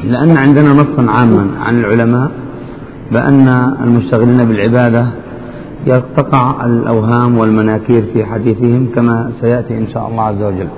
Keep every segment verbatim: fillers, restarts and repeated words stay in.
لأن عندنا نصا عاما عن العلماء بأن المشتغلين بالعبادة تقع الأوهام والمناكير في حديثهم كما سيأتي إن شاء الله عز وجل.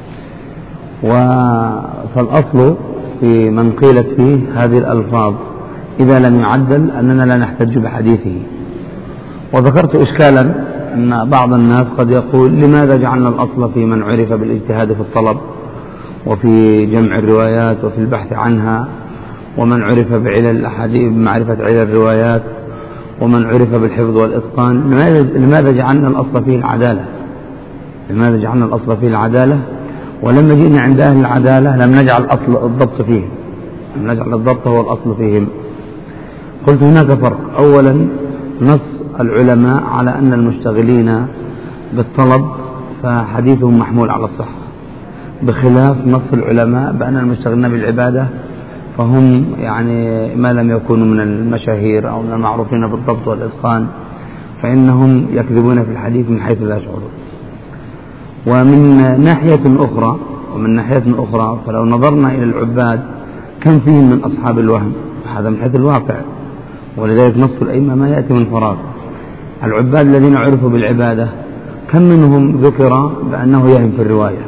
فالأصل في من قيلت فيه هذه الألفاظ إذا لم يعدل أننا لا نحتج بحديثه. وذكرت إشكالا أن بعض الناس قد يقول لماذا جعلنا الأصل في من عرف بالاجتهاد في الطلب وفي جمع الروايات وفي البحث عنها، ومن عرف بعلل الأحاديث بمعرفة علل الروايات، ومن عرف بالحفظ والإتقان، لماذا جعلنا الأصل فيه العدالة؟ لماذا جعلنا الأصل فيه العدالة ولما جئنا عند أهل العدالة لم نجعل أصل الضبط فيهم، لم نجعل الضبط هو الأصل فيهم؟ قلت هناك فرق. أولا نص العلماء على أن المشتغلين بالطلب فحديثهم محمول على الصحة، بخلاف نص العلماء بأن المشتغلين بالعبادة فهم يعني ما لم يكونوا من المشاهير أو من المعروفين بالضبط والإتقان فإنهم يكذبون في الحديث من حيث لا يشعرون. ومن ناحية أخرى ومن ناحية أخرى فلو نظرنا إلى العباد كم فيهم من أصحاب الوهم، هذا من حيث الواقع، ولذلك نص الأئمة ما يأتي من فراغ. العباد الذين عرفوا بالعبادة كم منهم ذكر بأنه يهم في الرواية،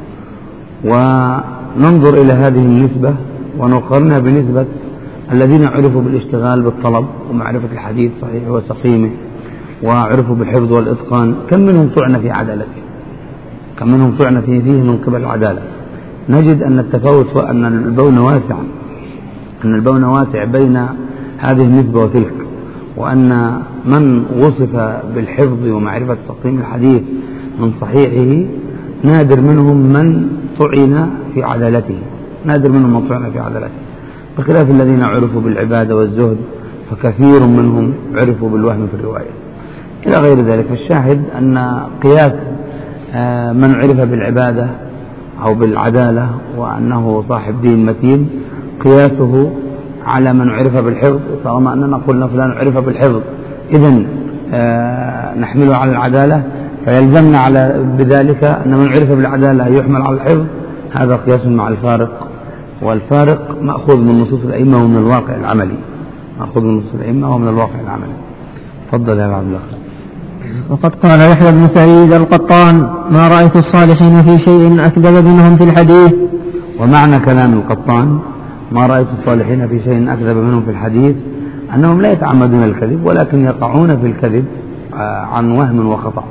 وننظر إلى هذه النسبة ونقارنها بنسبة الذين عرفوا بالاشتغال بالطلب ومعرفة الحديث صحيح وسقيمه وعرفوا بالحفظ والإتقان، كم منهم طعن في عدالته، كم منهم طعن فيه من قبل العدالة. نجد أن التفاوت وأن البون واسع، أن البون واسع بين هذه النسبة وتلك، وأن من وصف بالحفظ ومعرفة تقييم الحديث من صحيحه نادر منهم من طعن في عدالته، نادر منهم من طعن في عدالته، بخلاف الذين عرفوا بالعبادة والزهد فكثير منهم عرفوا بالوهم في الرواية إلى غير ذلك. فالشاهد أن قياس من عرف بالعبادة أو بالعدالة وأنه صاحب دين متين قياسه على من عرف بالحفظ، طالما أننا قلنا فلان عرف بالحفظ إذن نحمله على العدالة، فيلزمنا على بذلك أن من عرف بالعدالة يحمل على الحفظ. هذا قياس مع الفارق، والفارق مأخوذ من نصوص الأئمة ومن الواقع العملي، مأخوذ من نصوص الأئمة ومن الواقع العملي. تفضل يا عبد الله. وقد قال يحيى بن سعيد القطان: ما رأيت الصالحين في شيء أكذب منهم في الحديث. ومعنى كلام القطان ما رأيت الصالحين في شيء أكذب منهم في الحديث أنهم لا يتعمدون الكذب، ولكن يقعون في الكذب عن وهم وخطأ،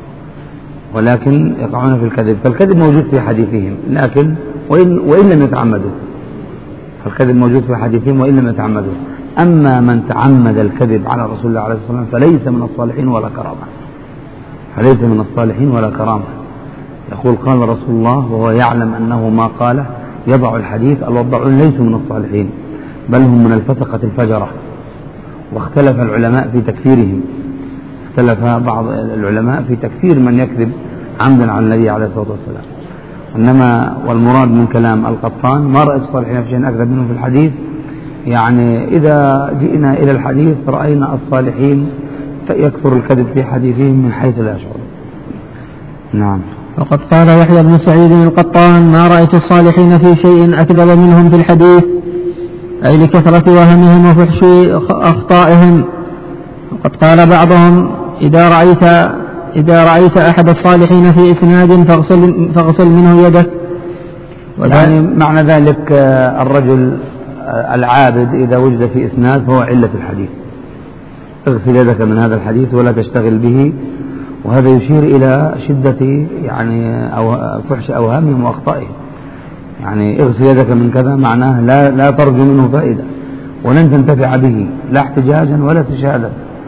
ولكن يقعون في الكذب، فالكذب موجود في حديثهم لكن وإن, وإن لم يتعمدوا، فالكذب موجود في حديثهم وإن لم يتعمدوا. أما من تعمد الكذب على رسول الله عليه الصلاة والسلام فليس من الصالحين ولا كرامة، فليس من الصالحين ولا كرامة. يقول قال رسول الله وهو يعلم أنه ما قاله، يضع الحديث. الوضعون ليسوا من الصالحين بل هم من الفسقة الفجرة. واختلف العلماء في تكفيرهم، اختلف بعض العلماء في تكفير من يكذب عمدا عن النبي عليه الصلاة والسلام. إنما والمراد من كلام القطان ما رأيت الصالحين في شيء أكذب منهم في الحديث، يعني إذا جئنا إلى الحديث رأينا الصالحين يكثر الكذب في حديثهم من حيث لا يشعرون. نعم. وقد قال يحيى بن سعيد القطان: ما رأيت الصالحين في شيء أكذب منهم في الحديث، أي لكثرة وهمهم وفحش أخطائهم. وقد قال بعضهم: إذا رأيت إذا رأيت أحد الصالحين في إسناد فاغسل, فاغسل منه يدك. يعني معنى ذلك الرجل العابد إذا وجد في إسناد فهو علة الحديث، اغسل يدك من هذا الحديث ولا تشتغل به. وهذا يشير إلى شدة يعني أو فحش أوهامهم وأخطائهم. يعني اغسل يدك من كذا معناه لا, لا ترجو منه فائدة ولن تنتفع به لا احتجاجا ولا استشهادا.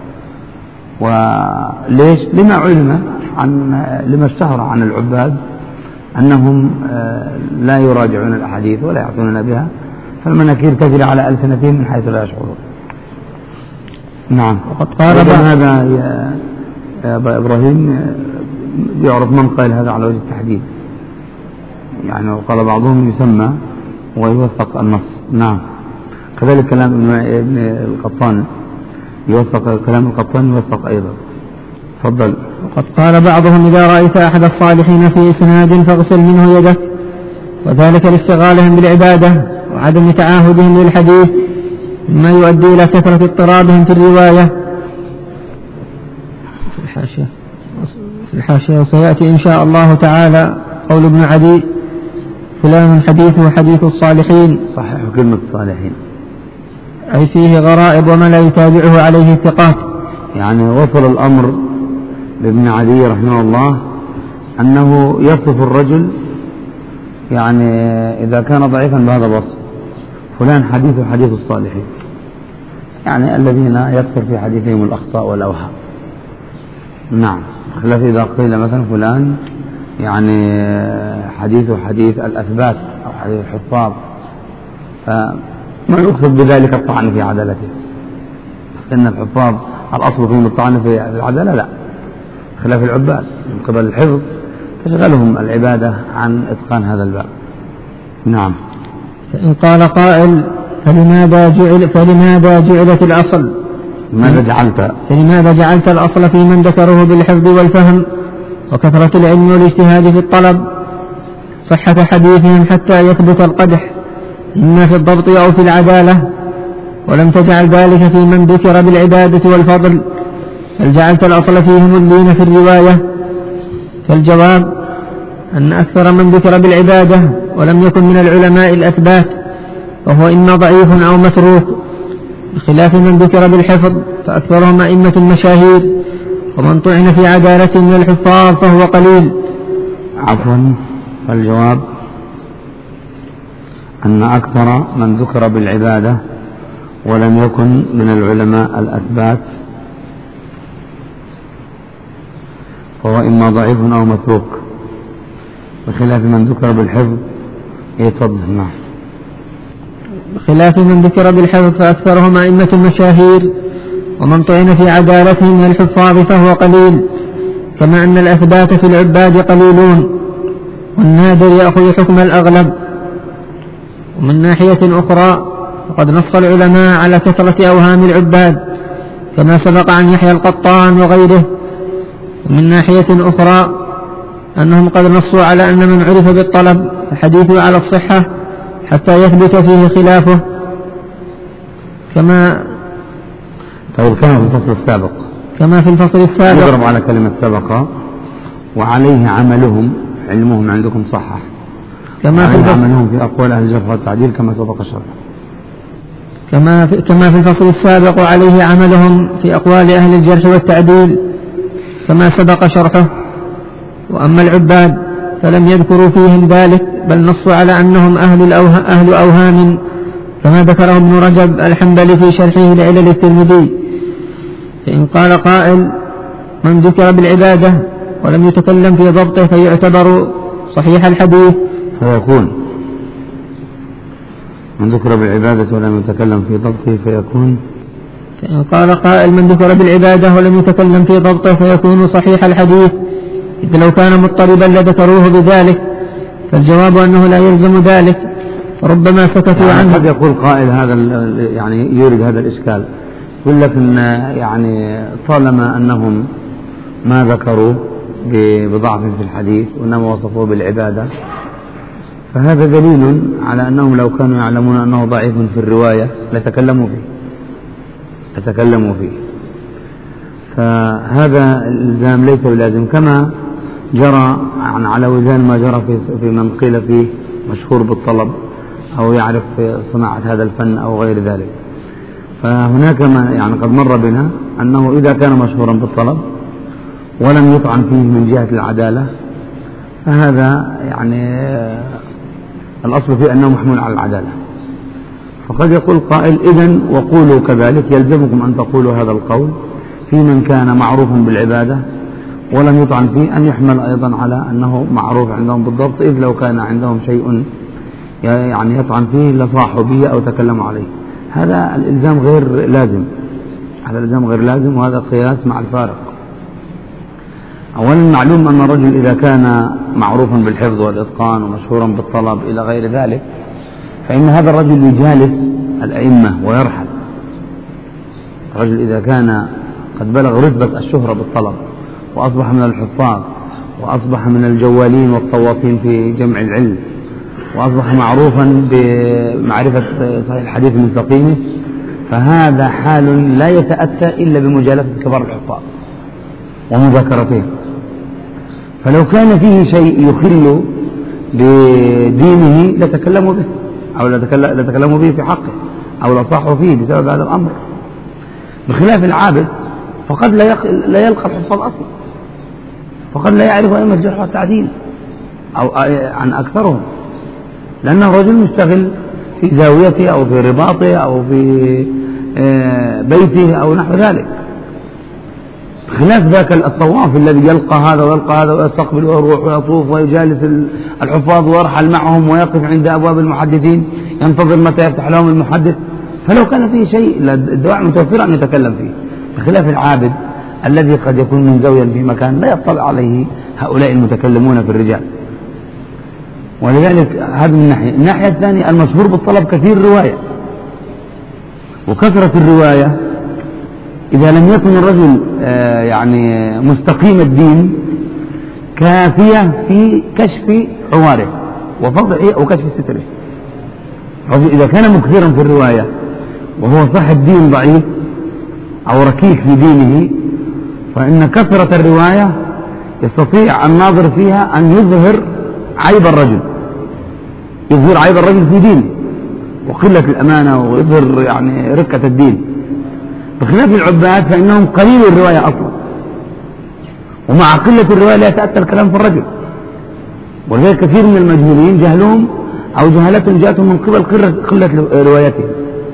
وليش؟ لما علم عن لما اشتهر عن العباد أنهم لا يراجعون الأحاديث ولا يعطوننا بها، فالمناكير تجري على ألسنتهم من حيث لا يشعرون. نعم. وقد قال هذا يا أبا إبراهيم يعرف من قال هذا على وجه التحديد، يعني وقال بعضهم يسمى ويوثق النص. نعم. كذلك كلام ابن القطان يوثق، كلام القطان يوثق أيضا. تفضل. وقد قال بعضهم: إذا رأيت أحد الصالحين في إسناد فاغسل منه يدك، وذلك لاشتغالهم بالعبادة وعدم تعاهدهم للحديث مما يؤدي إلى كثرة اضطرابهم في الرواية. في الحاشية في الحاشية وسيأتي إن شاء الله تعالى قول ابن عدي فلان حديثه حديث الصالحين. صحيح كلمة الصالحين أي فيه غرائب وما لا يتابعه عليه الثقات. يعني وصل الأمر لابن عدي رحمه الله أنه يصف الرجل يعني إذا كان ضعيفا بهذا الوصف، فلان حديث حديث الصالحين، يعني الذين يكثر في حديثهم الأخطاء والأوهام. نعم، خلاف إذا قيل مثلا فلان يعني حديث حديث الأثبات أو حديث الحفاظ، فما يقصد بذلك الطعن في عدالته، إن الحفاظ الأصل فيهم الطعن في العدالة، لا، خلاف العباد من قبل الحفظ تشغلهم العبادة عن إتقان هذا الباب. نعم. فإن قال قائل فلماذا جعل فلماذا جعلت الأصل لماذا جعلت فلماذا جعلت الأصل في من ذكره بالحفظ والفهم وكثرة العلم والاجتهاد في الطلب صحة حديثهم حتى يثبت القدح إما في الضبط أو في العدالة، ولم تجعل ذلك في من ذكر بالعبادة والفضل، بل جعلت الأصل فيهم اللين في الرواية؟ فالجواب أن أكثر من ذكر بالعبادة ولم يكن من العلماء الأثبات وهو إما ضعيف أو متروك، بخلاف من ذكر بالحفظ فأكثرهم أئمة المشاهير، ومن طعن في عدالة من الحفاظ فهو قليل. عفوا، فالجواب أن أكثر من ذكر بالعبادة ولم يكن من العلماء الأثبات فهو إما ضعيف أو متروك، بخلاف من ذكر بالحفظ. يتفضل. نعم. بخلاف من ذكر بالحفظ فأكثرهم أئمة المشاهير، ومن طعن في عدالته من الحفاظ فهو قليل، كما أن الأثبات في العباد قليلون، والنادر يأخذ حكم الأغلب. ومن ناحية أخرى فقد نص العلماء على كثرة أوهام العباد كما سبق عن يحيى القطان وغيره. ومن ناحية أخرى أنهم قد نصوا على أن من عرف بالطلب فحديثه على الصحة حتى يثبت فيه خلافه، كما طيب كما في الفصل السابق كما في الفصل السابق يضرب على كلمة سبق وعليه عملهم، علمهم عندكم صحح، كما في عملهم في أقوال أهل الجرح والتعديل كما سبق شرحه، كما في, كما في الفصل السابق وعليه عملهم في أقوال أهل الجرح والتعديل كما سبق شرحه. وأما العباد فلم يذكروا فيهم ذلك، بل نصوا على أنهم أهل, الأوه... أهل أوهام كما ذكره ابن رجب الحنبلي في شرحه لعلل الترمذي. فإن قال قائل من ذكر بالعبادة ولم يتكلم في ضبطه فيعتبر صحيح الحديث، فيكون من ذكر بالعبادة ولم يتكلم في ضبطه فيكون فإن قال قائل من ذكر بالعبادة ولم يتكلم في ضبطه فيكون صحيح الحديث، إذ لو كان مضطربا لذكروه بذلك، فالجواب أنه لا يلزم ذلك، فربما سكتوا يعني عنه. قد يقول قائل هذا يعني يورد هذا الإشكال، يقول لك إن يعني طالما أنهم ما ذكروا بضعف في الحديث وإنما وصفوه بالعبادة، فهذا دليل على أنهم لو كانوا يعلمون أنه ضعيف في الرواية لتكلموا فيه لتكلموا فيه فهذا الإلزام ليس بلازم، كما جرى يعني على وزان ما جرى في في من قيل فيه مشهور بالطلب أو يعرف صناعة هذا الفن أو غير ذلك. فهناك ما يعني قد مر بنا أنه إذا كان مشهورا بالطلب ولم يطعن فيه من جهة العدالة فهذا يعني الأصل فيه أنه محمول على العدالة. فقد يقول قائل إذن وقولوا كذلك، يلزمكم أن تقولوا هذا القول في من كان معروفا بالعبادة ولم يطعن فيه، أن يحمل أيضا على أنه معروف عندهم بالضبط، إذ لو كان عندهم شيء يعني يطعن فيه لصاحوا به أو تكلموا عليه. هذا الإلزام غير لازم، هذا الإلزام غير لازم، وهذا قياس مع الفارق. أولا معلوم أن الرجل إذا كان معروفا بالحفظ والإتقان ومشهورا بالطلب إلى غير ذلك، فإن هذا الرجل يجالس الأئمة ويرحل. الرجل إذا كان قد بلغ رتبة الشهرة بالطلب وأصبح من الحفاظ وأصبح من الجوالين والطوافين في جمع العلم وأصبح معروفا بمعرفة صحيح الحديث من سقيمه، فهذا حال لا يتأتى إلا بمجالسة كبار الحفاظ ومذاكرتهم. فلو كان فيه شيء يخل بدينه لتكلموا به أو لتكلموا به في حقه أو لصاحوا فيه بسبب هذا الأمر، بخلاف العابد فقد لا يلقى الحفاظ أصلا، فقد لا يعرف أئمة الجرح والتعديل أو عن أكثرهم، لأنه رجل مشتغل في زاويته أو في رباطه أو في بيته أو نحو ذلك، خلاف ذاك الطواف الذي يلقى هذا ويلقى هذا ويستقبل ويروح ويطوف ويجالس الحفاظ ويرحل معهم ويقف عند أبواب المحدثين ينتظر متى يفتح لهم المحدث. فلو كان فيه شيء الدواعي متوفرة أن يتكلم فيه، بخلاف العابد الذي قد يكون منزويا في مكان لا يطلع عليه هؤلاء المتكلمون في الرجال. ولذلك هذا من ناحية. الناحية الثانية المشهور بالطلب كثير رواية، وكثرة الرواية إذا لم يكن الرجل يعني مستقيم الدين كافية في كشف عواره وفضحه أو كشف ستره. إذا كان مكثرا في الرواية وهو صاحب دين ضعيف أو ركيك في دينه، فإن كثرة الرواية يستطيع الناظر فيها أن يظهر عيب الرجل، يظهر عيب الرجل في دينه وقلة الأمانة ويظهر يعني ركة الدين، بخلاف العباد فإنهم قليل الرواية أصلا، ومع قلة الرواية لا يتأتى الكلام في الرجل. ولذلك كثير من المجهولين جهلهم أو جهلتهم جاءتهم من قبل قلة روايتهم.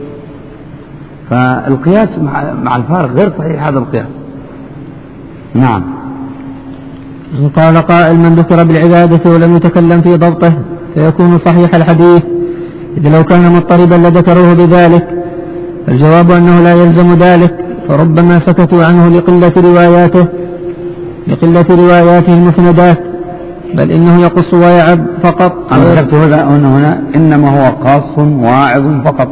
فالقياس مع الفارق غير صحيح هذا القياس. نعم. قال قائل: من ذكر بالعبادة ولم يتكلم في ضبطه فيكون صحيح الحديث، إذا لو كان مضطربا لذكروه بذلك. الجواب أنه لا يلزم ذلك، فربما سكتوا عنه لقلة رواياته لقلة رواياته المسندات، بل إنه يقص ويعب فقط. أنا ذكرت هنا هنا إنما هو قاص واعظ فقط،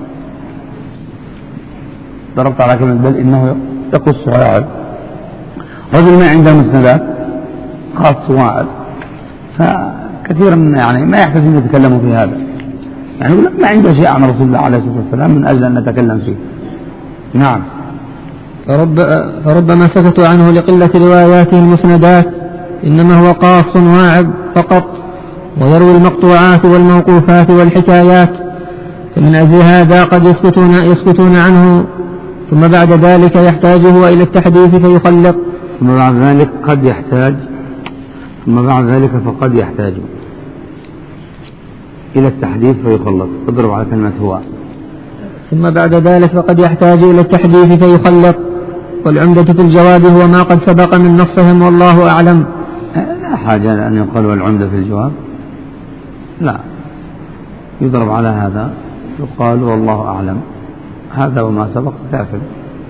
ضربت على كلمة بل إنه يقص ويعب. رجل ما عنده مسندات قاص واعظ، فكثيرا يعني ما يحتاج أن يتكلموا في هذا، يعني يقول ما عنده شيء عن رسول الله عليه الصلاة والسلام من أجل أن نتكلم فيه. نعم. فرب فربما سكتوا عنه لقلة رواياته المسندات، إنما هو قاص واعب فقط، ويروي المقطوعات والموقوفات والحكايات، فمن أجل هذا قد يسكتون, يسكتون عنه، ثم بعد ذلك يحتاجه إلى التحديث فيخلق. ثم بعد ذلك قد يحتاج ثم بعد ذلك فقد يحتاج إلى التحديث فيخلط. اضرب على كلمة هو. ثم بعد ذلك فقد يحتاج إلى التحديث فيخلط. والعمدة في الجواب هو ما قد سبق من نصهم، والله أعلم. لا حاجة أن يقال والعمدة في الجواب، لا، يضرب على هذا يقال والله أعلم، هذا وما سبق كافر.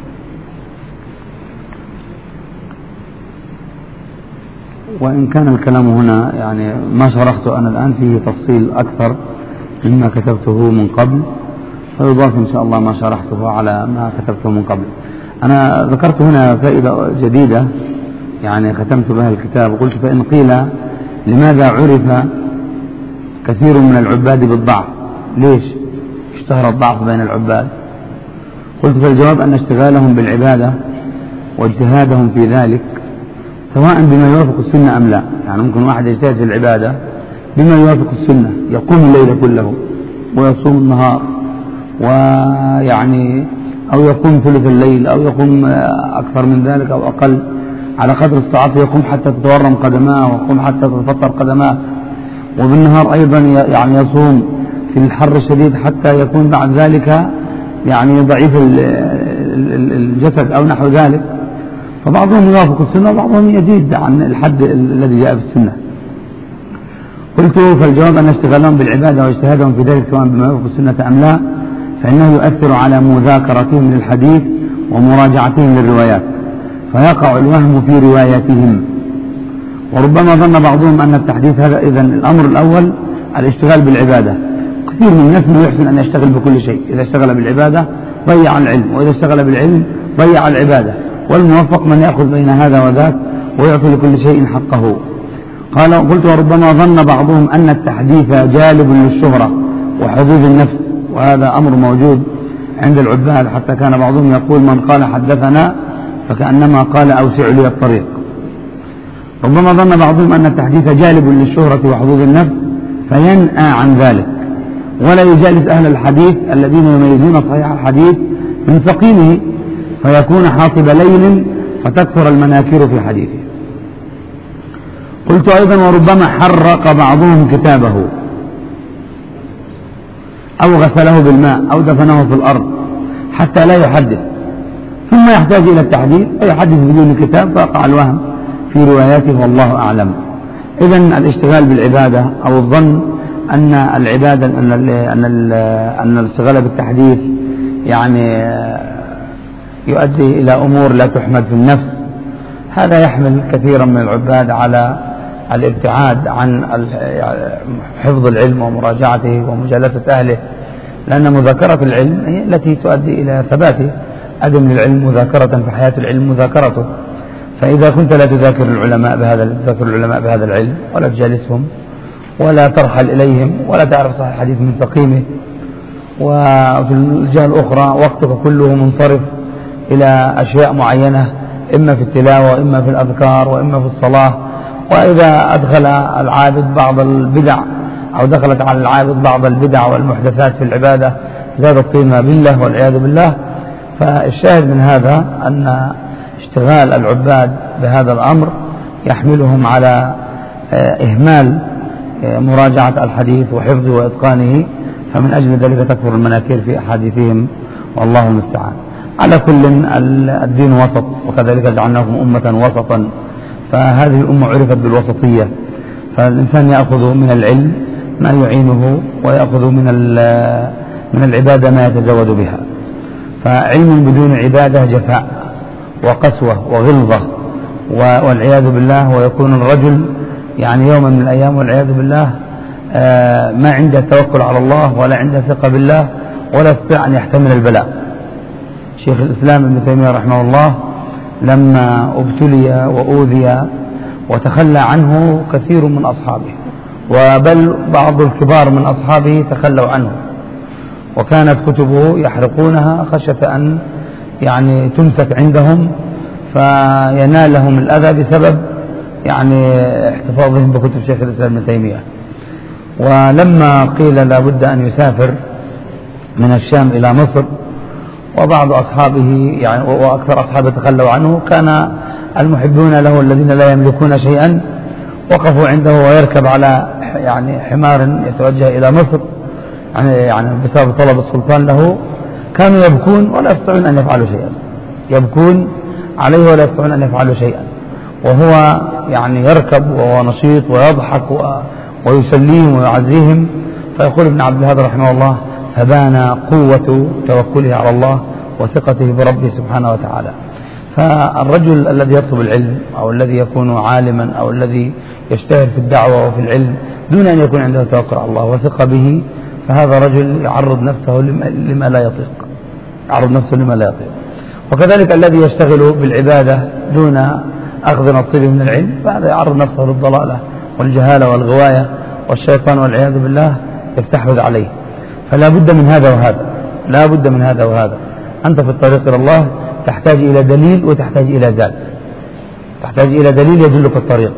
وإن كان الكلام هنا يعني ما شرحته أنا الآن فيه تفصيل أكثر مما كتبته من قبل، فيضاف إن شاء الله ما شرحته على ما كتبته من قبل. أنا ذكرت هنا فائدة جديدة يعني ختمت بها الكتاب، وقلت: فإن قيل لماذا عرف كثير من العباد بالضعف؟ ليش اشتهر الضعف بين العباد؟ قلت: فالجواب أن اشتغالهم بالعبادة واجتهادهم في ذلك سواء بما يوافق السنة أم لا، يعني ممكن واحد يجتهد في العبادة بما يوافق السنة، يقوم الليل كله ويصوم النهار، ويعني أو يقوم ثلث الليل أو يقوم أكثر من ذلك أو أقل على قدر استطاعته، يقوم حتى تتورم قدماه ويقوم حتى تتفطر قدماه، وبالنهار أيضا يعني يصوم في الحر الشديد حتى يكون بعد ذلك يعني ضعيف الجسد أو نحو ذلك. فبعضهم يوافق السنة وبعضهم يزيد عن الحد الذي جاء في السنة. قلت: فالجواب أن اشتغالهم بالعبادة واجتهادهم في ذلك سواء بما يوافق السنة أم لا، فإنه يؤثر على مذاكرتهم للحديث ومراجعتهم للروايات، فيقع الوهم في رواياتهم. وربما ظن بعضهم أن التحديث هذا إذن الأمر الأول الاشتغال بالعبادة. كثير من الناس ما يحسن أن يشتغل بكل شيء، إذا اشتغل بالعبادة ضيع العلم، وإذا اشتغل بالعلم ضيع العبادة، والموفق من يأخذ بين هذا وذاك ويعطي لكل شيء حقه. قال قلت وربما ظن بعضهم أن التحديث جالب للشهرة وحظوظ النفس، وهذا أمر موجود عند العباد، حتى كان بعضهم يقول من قال حدثنا فكأنما قال أوسع لي الطريق. ربما ظن بعضهم أن التحديث جالب للشهرة وحظوظ النفس فينأى عن ذلك، ولا يجالس أهل الحديث الذين يميزون صحيح الحديث من سقيمه، فيكون حاطب ليل فتكثر المناكير في حديثه. قلت أيضا وربما حرق بعضهم كتابه أو غسله بالماء أو دفنه في الأرض حتى لا يحدث، ثم يحتاج إلى التحديث فيحدث بدون كتاب فيقع الوهم في رواياته والله أعلم. إذن الاشتغال بالعبادة أو الظن أن العبادة أن ال أن ال أن الاشتغال بالتحديث يعني يؤدي إلى أمور لا تحمد في النفس، هذا يحمل كثيرا من العباد على الابتعاد عن حفظ العلم ومراجعته ومجالسة أهله، لأن مذاكرة العلم هي التي تؤدي إلى ثباته. أدم للعلم مذاكرة في حياة العلم مذاكرته، فإذا كنت لا تذاكر العلماء بهذا تذاكر العلماء بهذا العلم ولا تجالسهم ولا ترحل إليهم ولا تعرف صحيح الحديث من سقيمه، وفي الجهة الأخرى وقتك كله منصرف إلى أشياء معينة، إما في التلاوة وإما في الأذكار وإما في الصلاة، وإذا أدخل العابد بعض البدع أو دخلت على العابد بعض البدع والمحدثات في العبادة زاد الطين ما بالله والعياذ بالله. فالشاهد من هذا أن اشتغال العباد بهذا الأمر يحملهم على إهمال مراجعة الحديث وحفظه وإتقانه، فمن أجل ذلك تكثر المناكير في أحاديثهم والله المستعان. على كل الدين وسط، وكذلك جعلناكم أمة وسطا، فهذه الأمة عرفت بالوسطية، فالإنسان يأخذ من العلم ما يعينه ويأخذ من من العبادة ما يتزود بها. فعلم بدون عبادة جفاء وقسوة وغلظة والعياذ بالله، ويكون الرجل يعني يوما من الأيام والعياذ بالله ما عنده توكل على الله ولا عنده ثقة بالله ولا يستطيع أن يحتمل البلاء. شيخ الإسلام ابن تيمية رحمه الله لما ابتلي وأوذي وتخلى عنه كثير من أصحابه، وبل بعض الكبار من أصحابه تخلوا عنه، وكانت كتبه يحرقونها خشية أن يعني تمسك عندهم فينالهم الأذى بسبب يعني احتفاظهم بكتب شيخ الإسلام ابن تيمية. ولما قيل لا بد أن يسافر من الشام إلى مصر وبعض أصحابه يعني وأكثر أصحابه تخلوا عنه، كان المحبون له الذين لا يملكون شيئا وقفوا عنده ويركب على يعني حمار يتوجه إلى مصر يعني يعني بسبب طلب السلطان له، كانوا يبكون ولا يستطيعون أن يفعلوا شيئا، يبكون عليه ولا يستطيعون أن يفعلوا شيئا، وهو يعني يركب وهو نشيط ويضحك ويسليهم ويعزيهم. فيقول ابن عبد الهادي رحمه الله فبان قوة توكله على الله وثقته بربه سبحانه وتعالى. فالرجل الذي يطلب العلم أو الذي يكون عالما أو الذي يشتهر في الدعوة وفي العلم دون أن يكون عنده توكل على الله وثقة به، فهذا رجل يعرض نفسه لما لا يطيق، يعرض نفسه لما لا يطيق. وكذلك الذي يشتغل بالعبادة دون أخذ نصيبه من العلم، فهذا يعرض نفسه للضلالة والجهالة والغواية، والشيطان والعياذ بالله يستحوذ عليه. فلا بد من هذا وهذا، لا بد من هذا وهذا. أنت في الطريق إلى الله تحتاج إلى دليل وتحتاج إلى زاد، تحتاج إلى دليل يدلك الطريق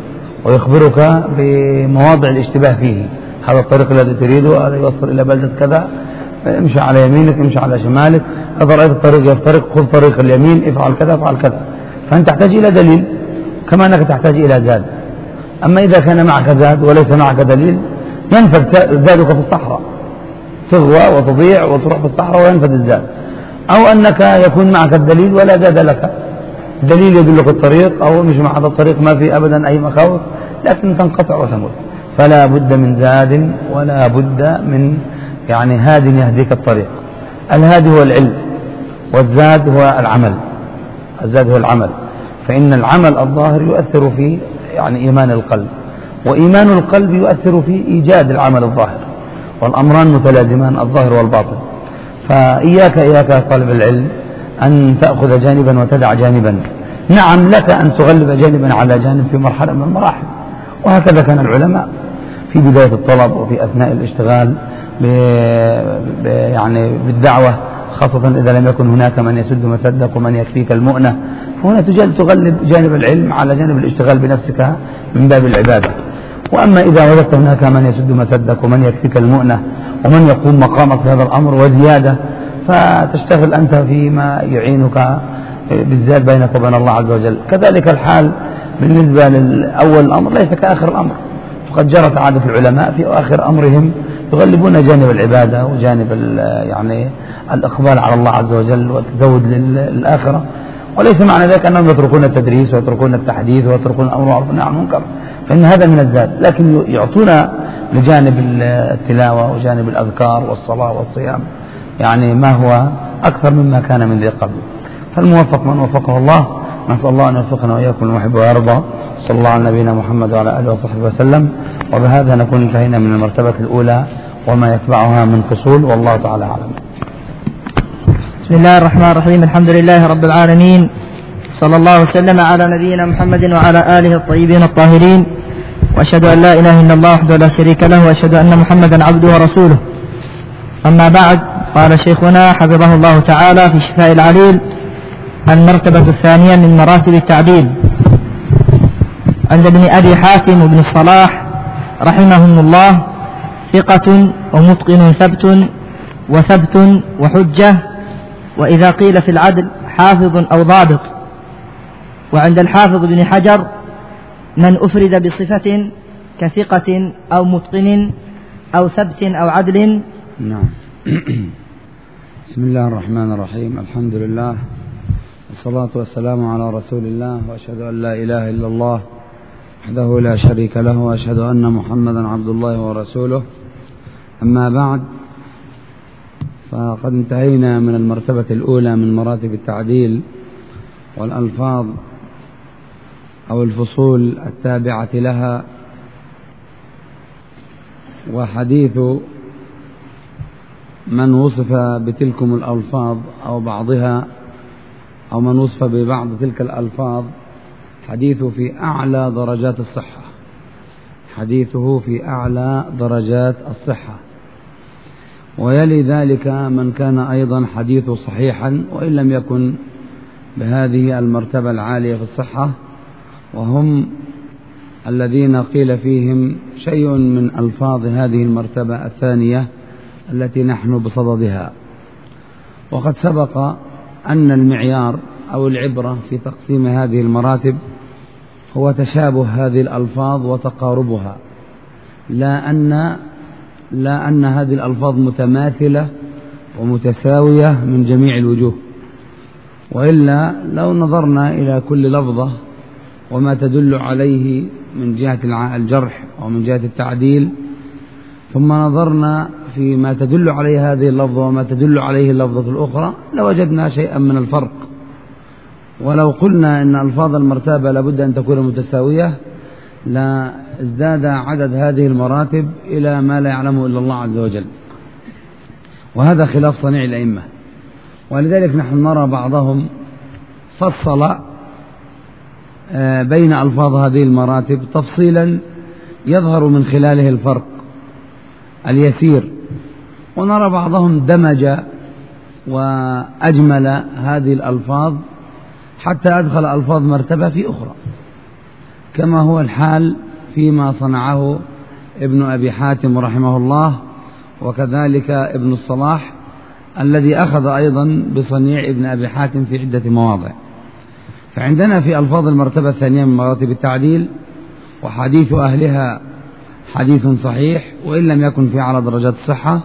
ويخبرك بمواضع الاشتباه فيه، هذا الطريق الذي تريده هذا يوصل إلى بلدة كذا، امشي على يمينك امشي على شمالك، إذا رأيت الطريق يفترق خذ طريق اليمين افعل كذا افعل كذا. فأنت تحتاج إلى دليل كما أنك تحتاج إلى زاد. أما إذا كان معك زاد وليس معك دليل ينفد زادك في الصحراء، تغوى وتضيع وتروح في الصحراء وينفد الزاد. أو أنك يكون معك الدليل ولا زاد لك، دليل يدلك الطريق أو مش مع هذا الطريق ما في أبدا أي مخاوف، لكن تنقطع وتموت. فلا بد من زاد ولا بد من يعني هاد يهديك الطريق. الهادي هو العلم والزاد هو العمل، الزاد هو العمل، فإن العمل الظاهر يؤثر في يعني إيمان القلب، وإيمان القلب يؤثر في إيجاد العمل الظاهر، والأمران متلازمان الظاهر والباطن. فإياك إياك يا طالب العلم أن تأخذ جانبا وتدع جانبا. نعم لك أن تغلب جانبا على جانب في مرحلة من المراحل، وهكذا كان العلماء في بداية الطلب وفي أثناء الاشتغال ب... ب... يعني بالدعوة، خاصة إذا لم يكن هناك من يسد مسدك ومن يكفيك المؤنة، فهنا تغلب جانب العلم على جانب الاشتغال بنفسك من باب العبادة. وأما إذا وجدت هناك من يسد مسدك ومن يكفيك المؤنة ومن يقوم مقامك في هذا الأمر وزيادة، فتشتغل أنت فيما يعينك بالذات بينك وبين الله عز وجل. كذلك الحال بالنسبة للأول الأمر ليس كآخر الأمر، فقد جرت عادة العلماء في آخر أمرهم يغلبون جانب العبادة وجانب يعني الإقبال على الله عز وجل والتزود للآخرة، وليس معنى ذلك أنهم يتركون التدريس ويتركون التحديث ويتركون الأمر معروف والنهي عن المنكر، فإن هذا من الزاد، لكن يعطون لجانب التلاوة وجانب الأذكار والصلاة والصيام يعني ما هو أكثر مما كان من ذي قبل. فالموفق من وفقه الله، نسأل الله أن يوفقنا وإياكم لما يحب ويرضى. صلى الله على نبينا محمد وعلى آله وصحبه وسلم. وبهذا نكون انتهينا من المرتبة الأولى وما يتبعها من فصول، والله تعالى أعلم. بسم الله الرحمن الرحيم. الحمد لله رب العالمين، صلى الله وسلم على نبينا محمد وعلى آله الطيبين الطاهرين، وأشهد أن لا إله إلا الله وحده لا شريك له، وأشهد أن محمدا عبده ورسوله. أما بعد، قال شيخنا حفظه الله تعالى في شفاء العليل: المرتبة الثانية من مراتب التعديل عند ابن أبي حاتم وابن الصلاح رحمهم الله: ثقة ومتقن ثبت وثبت وحجة، وإذا قيل في العدل حافظ أو ضابط. وعند الحافظ بن حجر: من أفرد بصفة كثقة أو متقن أو ثبت أو عدل. نعم. بسم الله الرحمن الرحيم. الحمد لله والصلاة والسلام على رسول الله، وأشهد أن لا إله إلا الله وحده لا شريك له، وأشهد أن محمدا عبد الله ورسوله. أما بعد، فقد انتهينا من المرتبة الأولى من مراتب التعديل، والألفاظ أو الفصول التابعة لها، وحديث من وصف بتلكم الألفاظ أو بعضها، أو من وصف ببعض تلك الألفاظ، حديثه في أعلى درجات الصحة، حديثه في أعلى درجات الصحة. ويلي ذلك من كان أيضا حديثه صحيحا وإن لم يكن بهذه المرتبة العالية في الصحة، وهم الذين قيل فيهم شيء من ألفاظ هذه المرتبة الثانية التي نحن بصددها. وقد سبق أن المعيار أو العبرة في تقسيم هذه المراتب هو تشابه هذه الألفاظ وتقاربها، لا أن لا أن هذه الألفاظ متماثلة ومتساوية من جميع الوجوه، وإلا لو نظرنا إلى كل لفظة وما تدل عليه من جهة الجرح ومن جهة التعديل، ثم نظرنا فيما تدل عليه هذه اللفظة وما تدل عليه اللفظة الأخرى، لوجدنا شيئا من الفرق. ولو قلنا إن ألفاظ المرتبة لابد أن تكون متساوية، لا ازداد عدد هذه المراتب إلى ما لا يعلمه إلا الله عز وجل، وهذا خلاف صنيع الأئمة. ولذلك نحن نرى بعضهم فصل بين ألفاظ هذه المراتب تفصيلا يظهر من خلاله الفرق اليسير، ونرى بعضهم دمج وأجمل هذه الألفاظ حتى أدخل ألفاظ مرتبة في أخرى، كما هو الحال فيما صنعه ابن أبي حاتم رحمه الله، وكذلك ابن الصلاح الذي أخذ أيضا بصنيع ابن أبي حاتم في عدة مواضع. فعندنا في ألفاظ المرتبة الثانية من مراتب التعديل، وحديث أهلها حديث صحيح وإن لم يكن في أعلى درجات الصحة،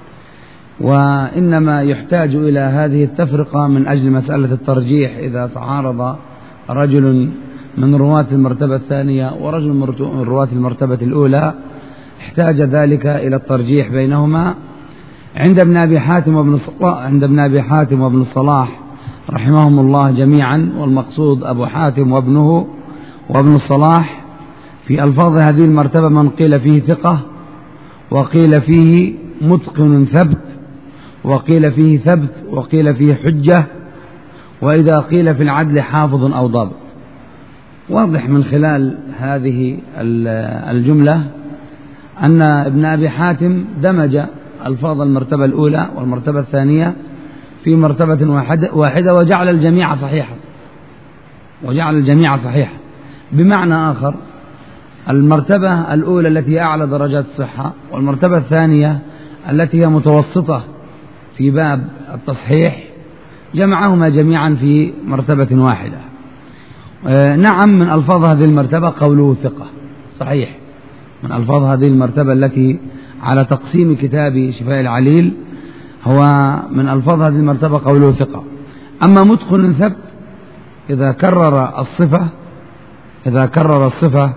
وإنما يحتاج إلى هذه التفرقة من أجل مسألة الترجيح. إذا تعارض رجل من رواة المرتبة الثانية ورجل من رواة المرتبة الأولى، احتاج ذلك إلى الترجيح بينهما. عند ابن أبي حاتم وابن الصلاح عند ابن أبي حاتم وابن الصلاح رحمهم الله جميعا، والمقصود أبو حاتم وابنه وابن الصلاح، في ألفاظ هذه المرتبة من قيل فيه ثقة، وقيل فيه متقن ثبت، وقيل فيه ثبت، وقيل فيه حجة، وإذا قيل في العدل حافظ أو ضابط. واضح من خلال هذه الجملة أن ابن أبي حاتم دمج ألفاظ المرتبة الأولى والمرتبة الثانية في مرتبة واحدة وجعل الجميع صحيحا وجعل الجميع صحيحا بمعنى آخر، المرتبة الأولى التي أعلى درجات الصحة والمرتبة الثانية التي هي متوسطة في باب التصحيح جمعهما جميعا في مرتبة واحدة. آه نعم، من ألفاظ هذه المرتبة قوله ثقة صحيح، من ألفاظ هذه المرتبة التي على تقسيم كتاب شفاء العليل هو من ألفاظ هذه المرتبة قوله ثقة. أما متقن ثبت إذا كرر الصفة إذا كرر الصفة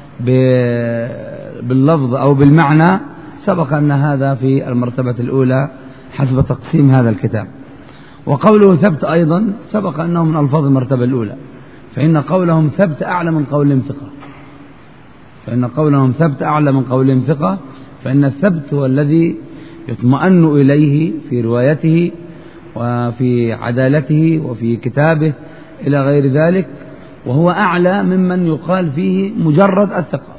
باللفظ أو بالمعنى سبق أن هذا في المرتبة الأولى حسب تقسيم هذا الكتاب. وقوله ثبت أيضا سبق أنه من ألفاظ المرتبة الأولى، فإن قولهم ثبت أعلى من قولهم ثقة فإن قولهم ثبت أعلى من قولهم ثقة فإن الثبت هو الذي يطمئن إليه في روايته وفي عدالته وفي كتابه إلى غير ذلك، وهو أعلى ممن يقال فيه مجرد الثقة.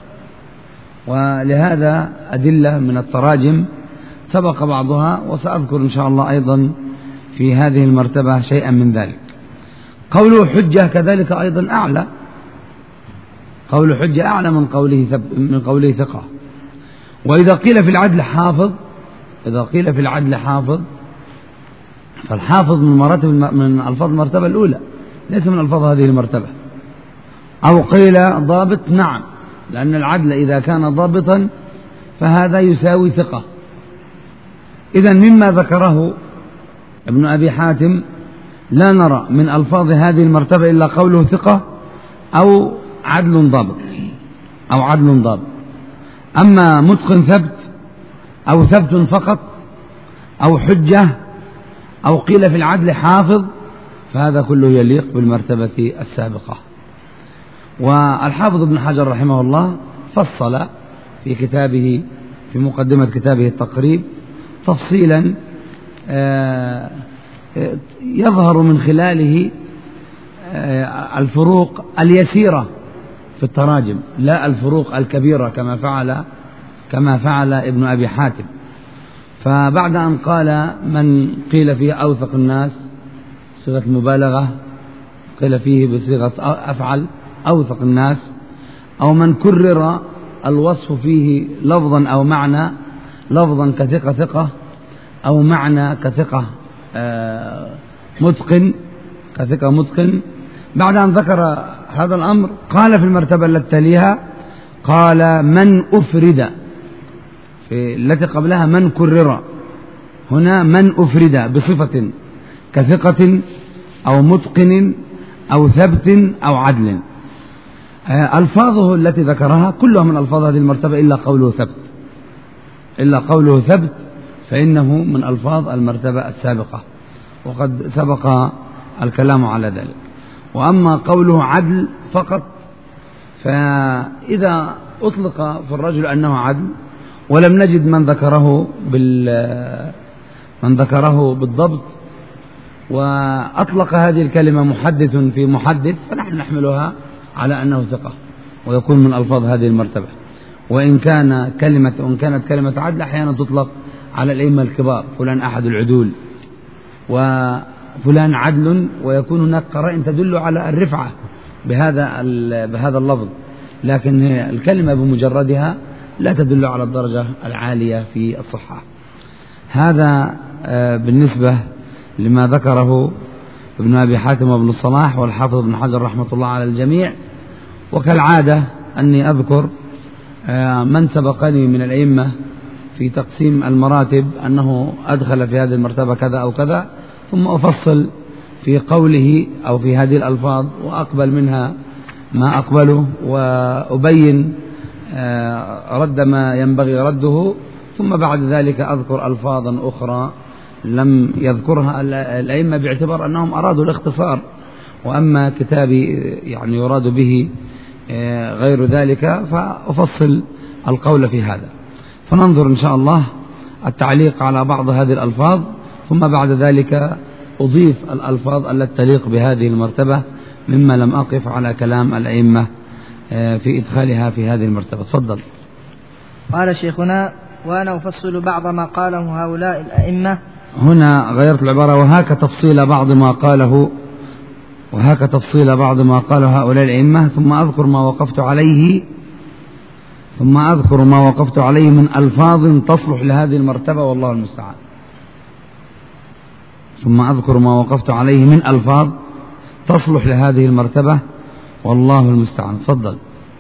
ولهذا أدلة من التراجم سبق بعضها، وسأذكر إن شاء الله أيضا في هذه المرتبة شيئا من ذلك. قوله حجة كذلك أيضا أعلى، قول حجة أعلى من قوله من قوله ثقة. وإذا قيل في العدل حافظ إذا قيل في العدل حافظ فالحافظ من مراتب من ألفاظ المرتبة الأولى ليس من ألفاظ هذه المرتبة. أو قيل ضابط، نعم، لأن العدل إذا كان ضابطا فهذا يساوي ثقة. إذن مما ذكره ابن أبي حاتم لا نرى من ألفاظ هذه المرتبة إلا قوله ثقة أو عدل ضابط أو عدل ضابط. أما متقن ثبت أو ثبت فقط أو حجة أو قيل في العدل حافظ فهذا كله يليق بالمرتبة السابقة. والحافظ ابن حجر رحمه الله فصل في كتابه في مقدمة كتابه التقريب تفصيلا يظهر من خلاله الفروق اليسيرة في التراجم لا الفروق الكبيرة كما فعل كما فعل ابن أبي حاتم. فبعد أن قال من قيل فيه أوثق الناس صيغة المبالغة، قيل فيه بصيغة أفعل أوثق الناس، أو من كرر الوصف فيه لفظا أو معنى، لفظا كثقة ثقة أو معنى كثقة متقن كثقة متقن. بعد أن ذكر هذا الأمر قال في المرتبة التي تليها قال من أفرد، في التي قبلها من كرر، هنا من أفرد بصفة كثقة أو متقن أو ثبت أو عدل. ألفاظه التي ذكرها كلها من ألفاظ هذه المرتبة إلا قوله ثبت إلا قوله ثبت فإنه من ألفاظ المرتبة السابقة، وقد سبق الكلام على ذلك. وأما قوله عدل فقط فإذا أطلق في الرجل أنه عدل ولم نجد من ذكره بال من ذكره بالضبط وأطلق هذه الكلمة محدث في محدث فنحن نحملها على أنه ثقة ويكون من ألفاظ هذه المرتبة. وإن كان كلمة وإن كانت كلمة عدل أحيانا تطلق على الأئمة الكبار، فلان أحد العدول وفلان عدل، ويكون هناك قرائن تدل على الرفعة بهذا بهذا اللفظ، لكن الكلمة بمجردها لا تدل على الدرجة العالية في الصحة. هذا بالنسبة لما ذكره ابن أبي حاتم وابن الصلاح والحافظ ابن حجر رحمة الله على الجميع. وكالعادة أني أذكر من سبقني من الأئمة في تقسيم المراتب أنه أدخل في هذه المرتبة كذا أو كذا، ثم أفصل في قوله أو في هذه الألفاظ وأقبل منها ما أقبله وأبين رد ما ينبغي رده، ثم بعد ذلك أذكر ألفاظا أخرى لم يذكرها الأئمة باعتبار أنهم أرادوا الاختصار، وأما كتابي يعني يراد به غير ذلك فأفصل القول في هذا. فننظر إن شاء الله التعليق على بعض هذه الألفاظ، ثم بعد ذلك أضيف الألفاظ التي تليق بهذه المرتبة مما لم أقف على كلام الأئمة في إدخالها في هذه المرتبة. تفضل. قال شيخنا: وأنا أفصل بعض ما قاله هؤلاء الأئمة. هنا غيرت العبارة: وهاك تفصيل بعض ما قاله وهاك تفصيل بعض ما قاله هؤلاء الأئمة ثم أذكر ما وقفت عليه ثم أذكر ما وقفت عليه من ألفاظ تصلح لهذه المرتبة والله المستعان. ثم أذكر ما وقفت عليه من ألفاظ تصلح لهذه المرتبة والله المستعان. تفضل.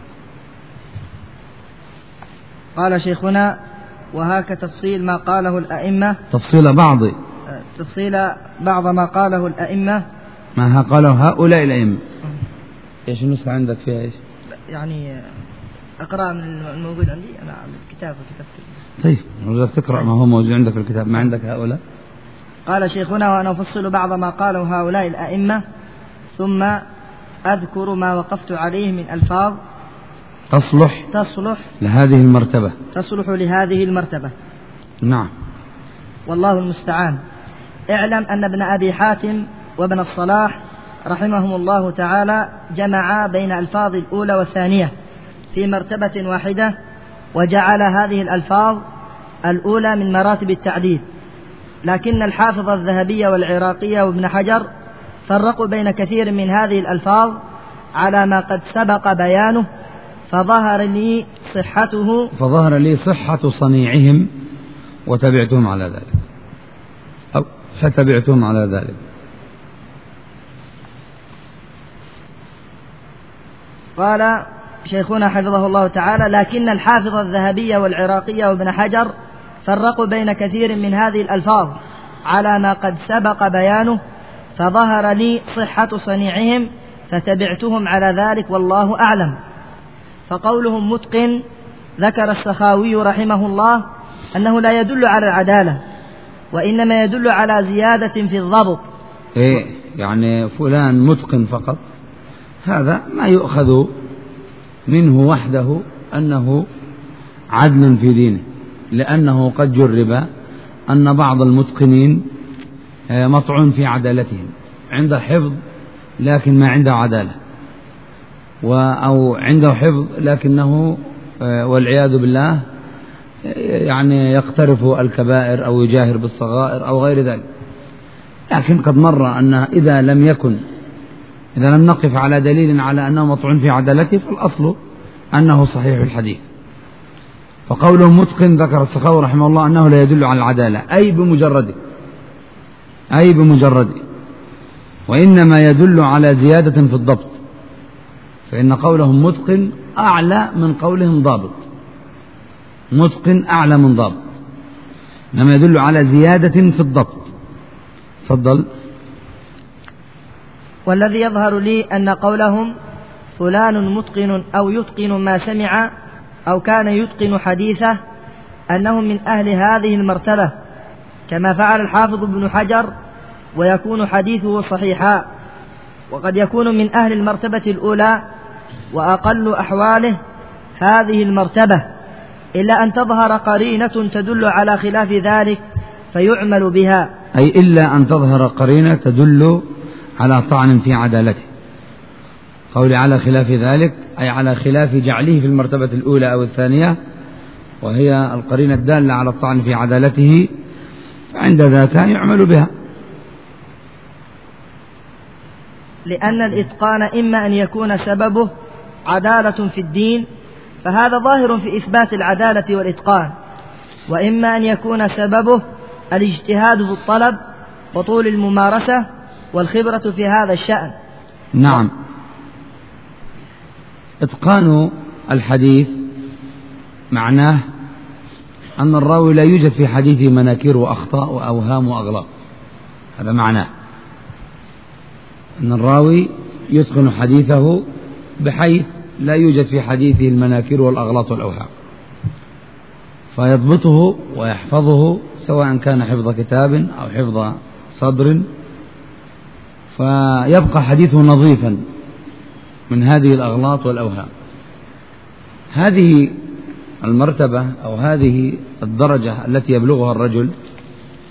قال شيخنا: وهاك تفصيل ما قاله الأئمة. تفصيل بعض تفصيل بعض ما قاله الأئمة. ما قاله هؤلاء الأئمة. إيش النسخة عندك فيها إيش؟ يعني أقرأ من الموجود عندي أنا على الكتاب وكتبت. طيب بدك تقرأ ما هو موجود عندك في الكتاب، ما عندك هؤلاء. قال شيخنا: وأنا أفصل بعض ما قاله هؤلاء الأئمة ثم أذكر ما وقفت عليه من ألفاظ تصلح تصلح لهذه المرتبة تصلح لهذه المرتبة. نعم. والله المستعان. اعلم أن ابن أبي حاتم وابن الصلاح رحمهم الله تعالى جمعا بين ألفاظ الأولى والثانية في مرتبة واحدة، وجعل هذه الألفاظ الأولى من مراتب التعديل، لكن الحافظ الذهبي والعراقي وابن حجر فرقوا بين كثير من هذه الألفاظ على ما قد سبق بيانه، فظهر لي صحته فظهر لي صحة صنيعهم وتبعتهم على ذلك أو فتبعتهم على ذلك. قال شيخنا حفظه الله تعالى: لكن الحافظ الذهبي والعراقي وابن حجر فرقوا بين كثير من هذه الألفاظ على ما قد سبق بيانه، فظهر لي صحة صنيعهم فتبعتهم على ذلك والله أعلم. فقولهم متقن ذكر السخاوي رحمه الله أنه لا يدل على العدالة، وإنما يدل على زيادة في الضبط. إيه يعني فلان متقن فقط، هذا ما يؤخذ منه وحده أنه عدل في دينه، لأنه قد جرب أن بعض المتقنين مطعون في عدالتهم، عنده حفظ لكن ما عنده عدالة، أو عنده حفظ لكنه والعياذ بالله يعني يقترف الكبائر أو يجاهر بالصغائر أو غير ذلك. لكن قد مر أن إذا لم يكن إذا لم نقف على دليل على أنه مطعون في عدالته فالأصل أنه صحيح الحديث. فقوله متقن ذكر السخاوي رحمه الله أنه لا يدل على العدالة أي بمجرده أي بمجرده وإنما يدل على زيادة في الضبط، فإن قولهم متقن أعلى من قولهم ضابط، متقن أعلى من ضابط، إنما يدل على زيادة في الضبط. تفضل. والذي يظهر لي أن قولهم فلان متقن أو يتقن ما سمع أو كان يتقن حديثه أنهم من أهل هذه المرتبة، كما فعل الحافظ ابن حجر، ويكون حديثه صحيحا. وقد يكون من أهل المرتبة الأولى وأقل أحواله هذه المرتبة، إلا أن تظهر قرينة تدل على خلاف ذلك فيعمل بها، أي إلا أن تظهر قرينة تدل على طعن في عدالته. قولي على خلاف ذلك أي على خلاف جعله في المرتبة الأولى أو الثانية، وهي القرينة الدالة على الطعن في عدالته، فعند ذاك يعمل بها. لأن الإتقان إما أن يكون سببه عدالة في الدين، فهذا ظاهر في إثبات العدالة والإتقان، وإما أن يكون سببه الاجتهاد في الطلب وطول الممارسة والخبرة في هذا الشأن. نعم. إتقان الحديث معناه أن الراوي لا يوجد في حديثه مناكير وأخطاء وأوهام وأغلاط، هذا معناه أن الراوي يتقن حديثه بحيث لا يوجد في حديثه المناكير والأغلاط والأوهام، فيضبطه ويحفظه سواء كان حفظ كتاب أو حفظ صدر، فيبقى حديثه نظيفا من هذه الأغلاط والأوهام. هذه المرتبة أو هذه الدرجة التي يبلغها الرجل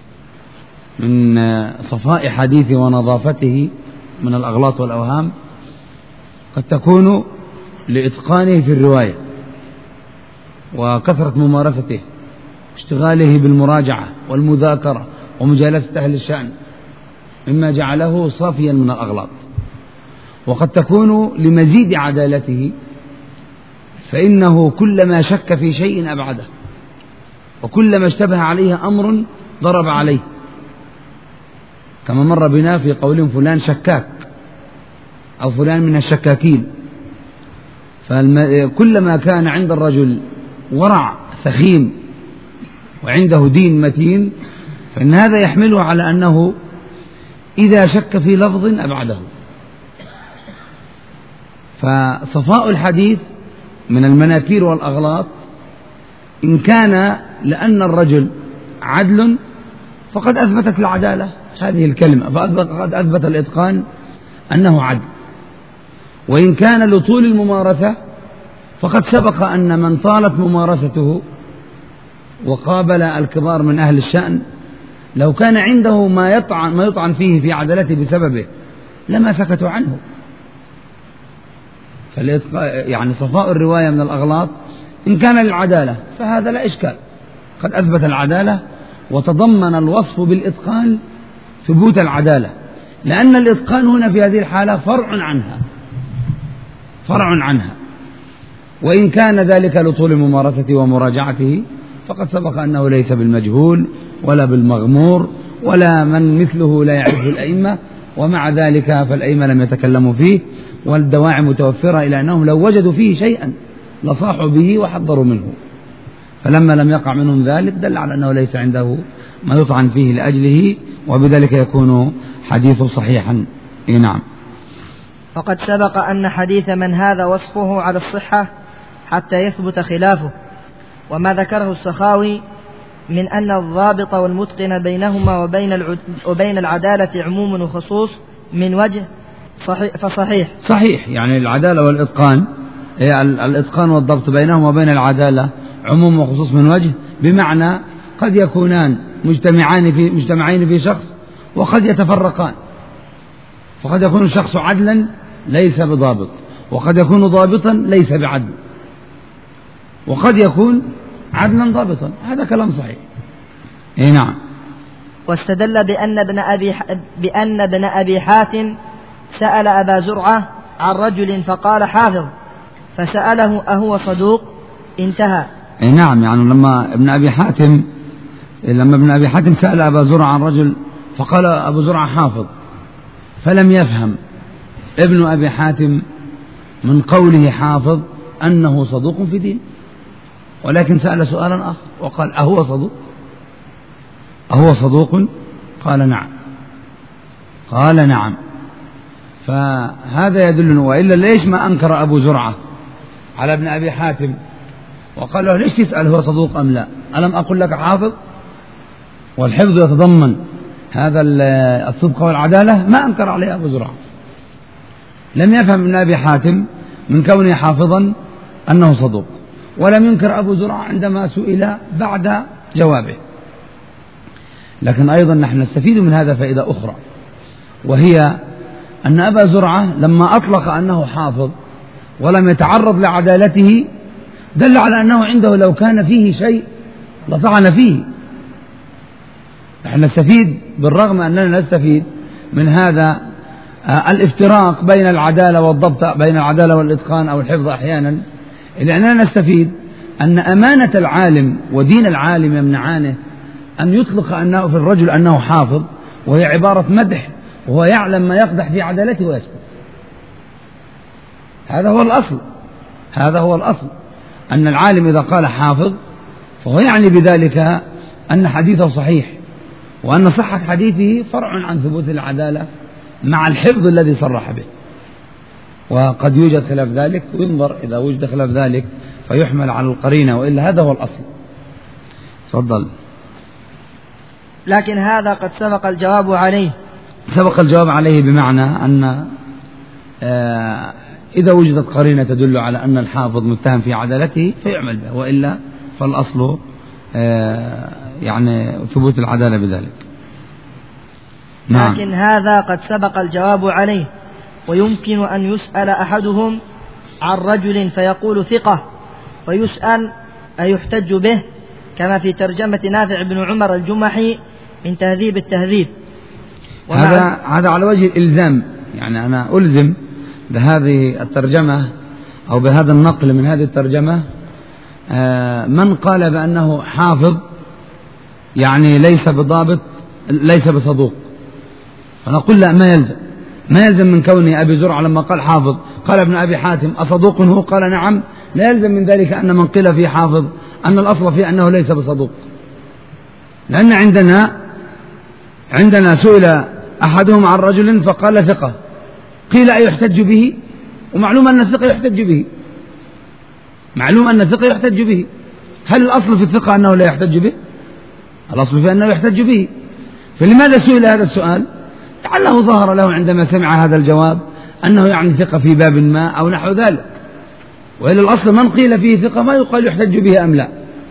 من صفاء حديثه ونظافته من الأغلاط والأوهام قد تكون لإتقانه في الرواية وكثرة ممارسته اشتغاله بالمراجعة والمذاكرة ومجالسة أهل الشأن مما جعله صافيا من الأغلاط، وقد تكون لمزيد عدالته، فإنه كلما شك في شيء أبعده، وكلما اشتبه عليه أمر ضرب عليه، كما مر بنا في قول فلان شكاك أو فلان من الشكاكين. فكلما كان عند الرجل ورع ثخين وعنده دين متين، فإن هذا يحمله على أنه إذا شك في لفظ أبعده. فصفاء الحديث من المناكير والأغلاط إن كان لأن الرجل عدل فقد أثبتت العدالة هذه الكلمة، فقد أثبت الإتقان أنه عدل. وإن كان لطول الممارسة فقد سبق أن من طالت ممارسته وقابل الكبار من أهل الشأن لو كان عنده ما يطعن, ما يطعن فيه في عدالته بسببه لما سكتوا عنه. يعني صفاء الرواية من الأغلاط إن كان للعدالة فهذا لا إشكال، قد أثبت العدالة وتضمن الوصف بالإتقان ثبوت العدالة، لأن الإتقان هنا في هذه الحالة فرع عنها فرع عنها وإن كان ذلك لطول ممارسته ومراجعته فقد سبق أنه ليس بالمجهول ولا بالمغمور ولا من مثله لا يعرف الأئمة، ومع ذلك فالأئمة لم يتكلموا فيه، والدواعي متوفرة إلى أنهم لو وجدوا فيه شيئا لصاحوا به وحذروا منه، فلما لم يقع منهم ذلك دل على أنه ليس عنده ما يطعن فيه لأجله، وبذلك يكون حديثه صحيحا. إيه نعم. وقد سبق أن حديث من هذا وصفه على الصحة حتى يثبت خلافه، وما ذكره السخاوي من أن الضابط والمتقن بينهما وبين وبين العدالة عموم وخصوص من وجه صحيح فصحيح. صحيح، يعني العدالة والإتقان، الإتقان والضبط بينهما وبين العدالة عموم وخصوص من وجه، بمعنى قد يكونان مجتمعان في مجتمعين في شخص وقد يتفرقان، فقد يكون الشخص عدلا ليس بضابط، وقد يكون ضابطا ليس بعدل، وقد يكون عدلا ضابطا، هذا كلام صحيح. اي نعم. واستدل بأن ابن أبي بأن ابن أبي حاتم سأل أبا زرعة عن رجل فقال حافظ، فسأله أهو صدوق؟ انتهى. اي نعم، يعني لما ابن أبي حاتم لما ابن أبي حاتم سأل أبا زرعة عن رجل فقال أبو زرعة حافظ، فلم يفهم ابن أبي حاتم من قوله حافظ أنه صدوق في دين، ولكن سأل سؤالا آخر وقال أهو صدوق؟ أهو صدوق؟ قال نعم. قال نعم. فهذا يدلنا، وإلا ليش ما أنكر أبو زرعة على ابن أبي حاتم وقال له ليش تسأل هو صدوق أم لا؟ ألم أقل لك حافظ؟ والحفظ يتضمن هذا الصدق والعدالة، ما أنكر عليه أبو زرعة. لم يفهم ابن أبي حاتم من كونه حافظا أنه صدوق، ولم ينكر أبو زرعة عندما سئل بعد جوابه. لكن أيضا نحن نستفيد من هذا فائدة أخرى، وهي أن أبا زرعة لما أطلق أنه حافظ ولم يتعرض لعدالته دل على أنه عنده لو كان فيه شيء لطعن فيه. نحن نستفيد بالرغم أننا نستفيد من هذا الافتراق بين العدالة والضبط، بين العدالة والإتقان أو الحفظ أحيانا، لأننا نستفيد أن أمانة العالم ودين العالم يمنعانه أن يطلق أنه في الرجل أنه حافظ وهي عبارة مدح، وهو يعلم ما يقدح في عدالته ويسكت. هذا هو الأصل، هذا هو الأصل أن العالم إذا قال حافظ فهو يعني بذلك أن حديثه صحيح، وأن صحة حديثه فرع عن ثبوت العدالة مع الحفظ الذي صرح به. وقد يوجد خلاف ذلك، وينظر إذا وجد خلاف ذلك فيحمل على القرينة، وإلا هذا هو الأصل. تفضل. لكن هذا قد سبق الجواب عليه. سبق الجواب عليه بمعنى أن إذا وجدت قرينة تدل على أن الحافظ متهم في عدالته فيعمل به، وإلا فالأصل يعني ثبوت العدالة بذلك. نعم. لكن هذا قد سبق الجواب عليه، ويمكن أن يسأل أحدهم عن رجل فيقول ثقة ويسأل أيحتج به، كما في ترجمة نافع بن عمر الجمحي من تهذيب التهذيب. هذا هذا على وجه الإلزام، يعني أنا ألزم بهذه الترجمة أو بهذا النقل من هذه الترجمة من قال بأنه حافظ يعني ليس بضابط ليس بصدوق، فنقول لا، ما يلزم ما يلزم من كونه أبي زرع لما قال حافظ قال ابن أبي حاتم أصدوق هو؟ قال نعم. لا يلزم من ذلك أن من قيل فيه حافظ أن الأصل فيه أنه ليس بصدوق، لأن عندنا عندنا سئل أحدهم عن رجل فقال ثقة، قيل أيحتج به؟ ومعلوم أن الثقة يحتج به، معلوم أن الثقة يحتج به. هل الأصل في الثقة أنه لا يحتج به؟ الأصل في أنه يحتج به. فلماذا سئل هذا السؤال؟ لعله ظهر له عندما سمع هذا الجواب أنه يعني ثقة في باب ما أو نحو ذلك، وإلى الأصل من قيل فيه ثقة ما يقال يحتج به أم لا،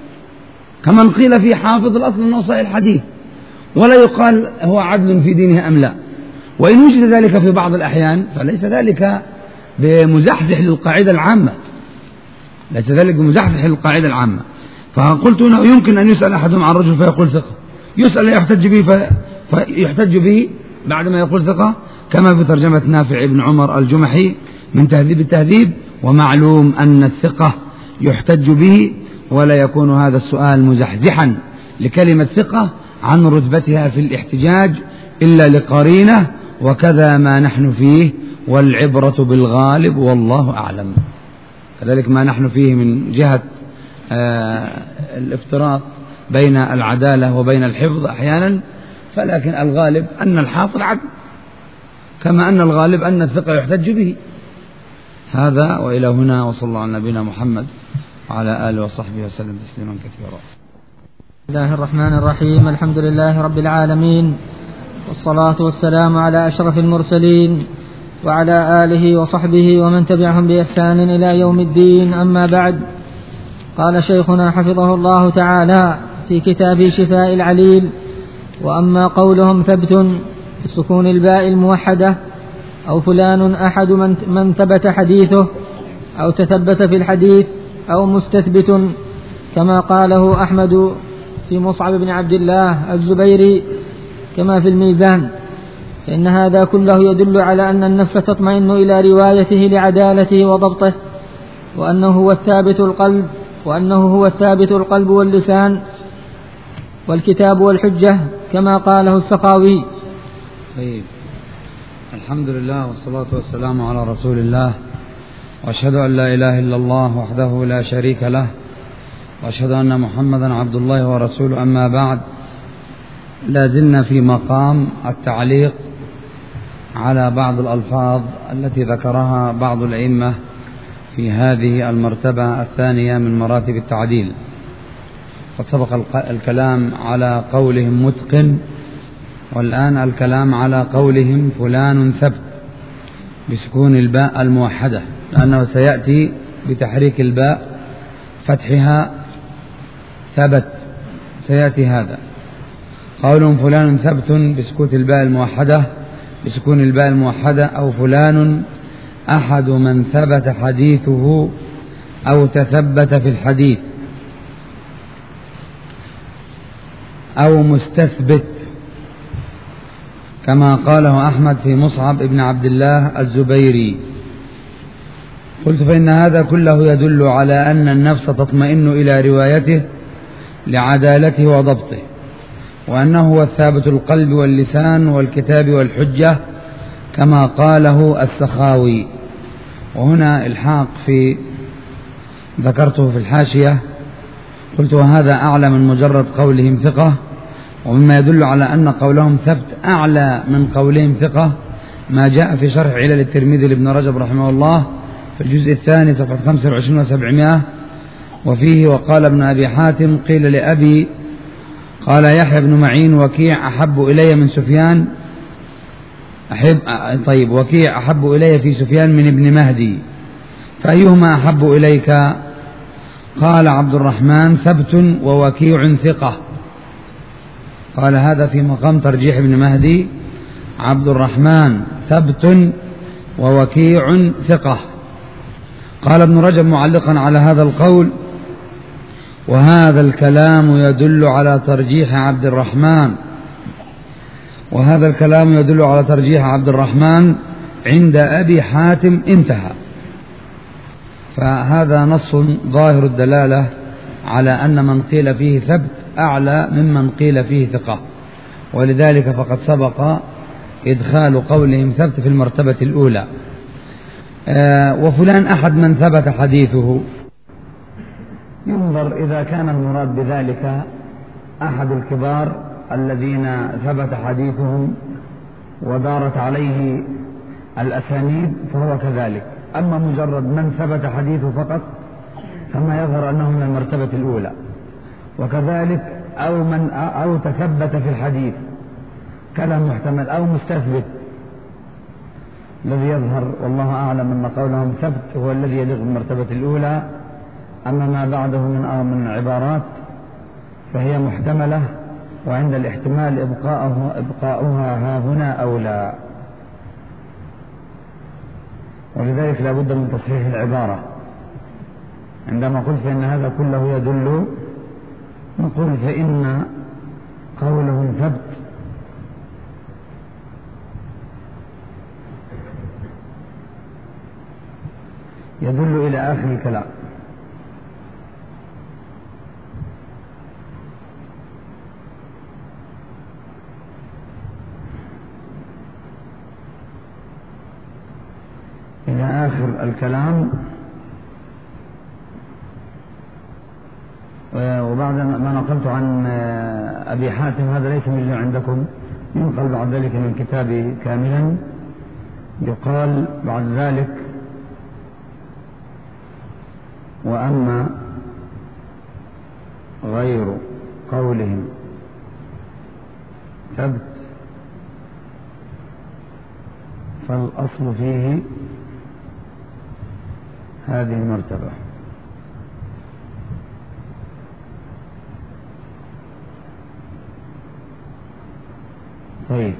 كمن قيل فيه حافظ الأصل أنه صحيح الحديث ولا يقال هو عدل في دينه أم لا. وإن وجد ذلك في بعض الأحيان فليس ذلك بمزحزح للقاعدة العامة، ليس ذلك بمزحزح للقاعدة العامة. فقلت أنه يمكن أن يسأل أحدهم عن رجل فيقول ثقة، يسأل يحتج به فيحتج به بعدما يقول ثقة، كما في ترجمة نافع بن عمر الجمحي من تهذيب التهذيب. ومعلوم أن الثقة يحتج به، ولا يكون هذا السؤال مزحزحا لكلمة ثقة عن رتبتها في الاحتجاج إلا لقرينة، وكذا ما نحن فيه، والعبرة بالغالب والله أعلم. كذلك ما نحن فيه من جهة آه الافتراق بين العدالة وبين الحفظ أحيانا، فلكن الغالب أن الحافظ عدل، كما أن الغالب أن الثقة يحتج به. هذا وإلى هنا، وصلى الله على نبينا محمد وعلى آله وصحبه وسلم تسليما كثيرا. بسم الله الرحمن الرحيم. الحمد لله رب العالمين، والصلاة والسلام على أشرف المرسلين وعلى آله وصحبه ومن تبعهم بإحسان إلى يوم الدين. أما بعد، قال شيخنا حفظه الله تعالى في كتاب شفاء العليل: وأما قولهم ثبت بسكون الباء الموحدة أو فلان أحد من, من ثبت حديثه أو تثبت في الحديث أو مستثبت، كما قاله أحمد في مصعب بن عبد الله الزبيري كما في الميزان، فإن هذا كله يدل على أن النفس تطمئن إلى روايته لعدالته وضبطه، وأنه هو الثابت القلب وأنه هو الثابت القلب واللسان والكتاب والحجة، كما قاله السخاوي. طيب، الحمد لله والصلاة والسلام على رسول الله، وأشهد أن لا إله إلا الله وحده لا شريك له، وأشهد أن محمدا عبد الله ورسوله. أما بعد، لا زلنا في مقام التعليق على بعض الألفاظ التي ذكرها بعض الأئمة في هذه المرتبة الثانية من مراتب التعديل. قد سبق الكلام على قولهم متقن، والآن الكلام على قولهم فلان ثبت بسكون الباء الموحدة، لأنه سيأتي بتحريك الباء فتحها ثبت، سيأتي هذا. قولهم فلان ثبت بسكوت الباء الموحدة بسكون الباء الموحدة أو فلان أحد من ثبت حديثه أو تثبت في الحديث أو مستثبت، كما قاله أحمد في مصعب بن عبد الله الزبيري. قلت فإن هذا كله يدل على أن النفس تطمئن إلى روايته لعدالته وضبطه، وأنه هو الثابت القلب واللسان والكتاب والحجة، كما قاله السخاوي. وهنا الحاق في ذكرته في الحاشية، قلت وهذا أعلى من مجرد قولهم ثقة، ومما يدل على أن قولهم ثبت أعلى من قولهم ثقة ما جاء في شرح علل الترمذي لابن رجب رحمه الله في الجزء الثاني صفحة خمسة وعشرين وسبعمائة، وفيه: وقال ابن أبي حاتم قيل لأبي قال يحيى بن معين وكيع أحب إلي من سفيان أحب طيب وكيع أحب إلي في سفيان من ابن مهدي، فأيهما أحب إليك؟ قال عبد الرحمن ثبت ووكيع ثقة. قال هذا في مقام ترجيح ابن مهدي. عبد الرحمن ثبت ووكيع ثقة. قال ابن رجب معلقا على هذا القول: وهذا الكلام يدل على ترجيح عبد الرحمن وهذا الكلام يدل على ترجيح عبد الرحمن عند أبي حاتم، انتهى. فهذا نص ظاهر الدلالة على أن من قيل فيه ثبت أعلى ممن قيل فيه ثقة، ولذلك فقد سبق إدخال قولهم ثبت في المرتبة الأولى. آه وفلان أحد من ثبت حديثه، ينظر إذا كان المراد بذلك أحد الكبار الذين ثبت حديثهم ودارت عليه الأسانيد فهو كذلك. أما مجرد من ثبت حديثه فقط فما يظهر أنه من المرتبة الأولى. وكذلك أو من أو تثبت في الحديث كلام محتمل أو مستثبت، الذي يظهر والله أعلم أن قولهم ثبت هو الذي يليق بالمرتبة الأولى. أما ما بعده من من عبارات فهي محتملة، وعند الاحتمال إبقاؤها إبقاؤها ها هنا أولى، ولذلك لا بد من تصحيح العبارة. عندما قلت فإن هذا كله يدل، نقول فإن قولهم ثبت يدل إلى آخر الكلام. إلى آخر الكلام. وبعد ما نقلت عن أبي حاتم هذا ليس موجود عندكم، ينقل بعد ذلك من كتابي كاملا. يقال بعد ذلك: وأما غير قولهم ثبت فالأصل فيه هذه المرتبة. طيب،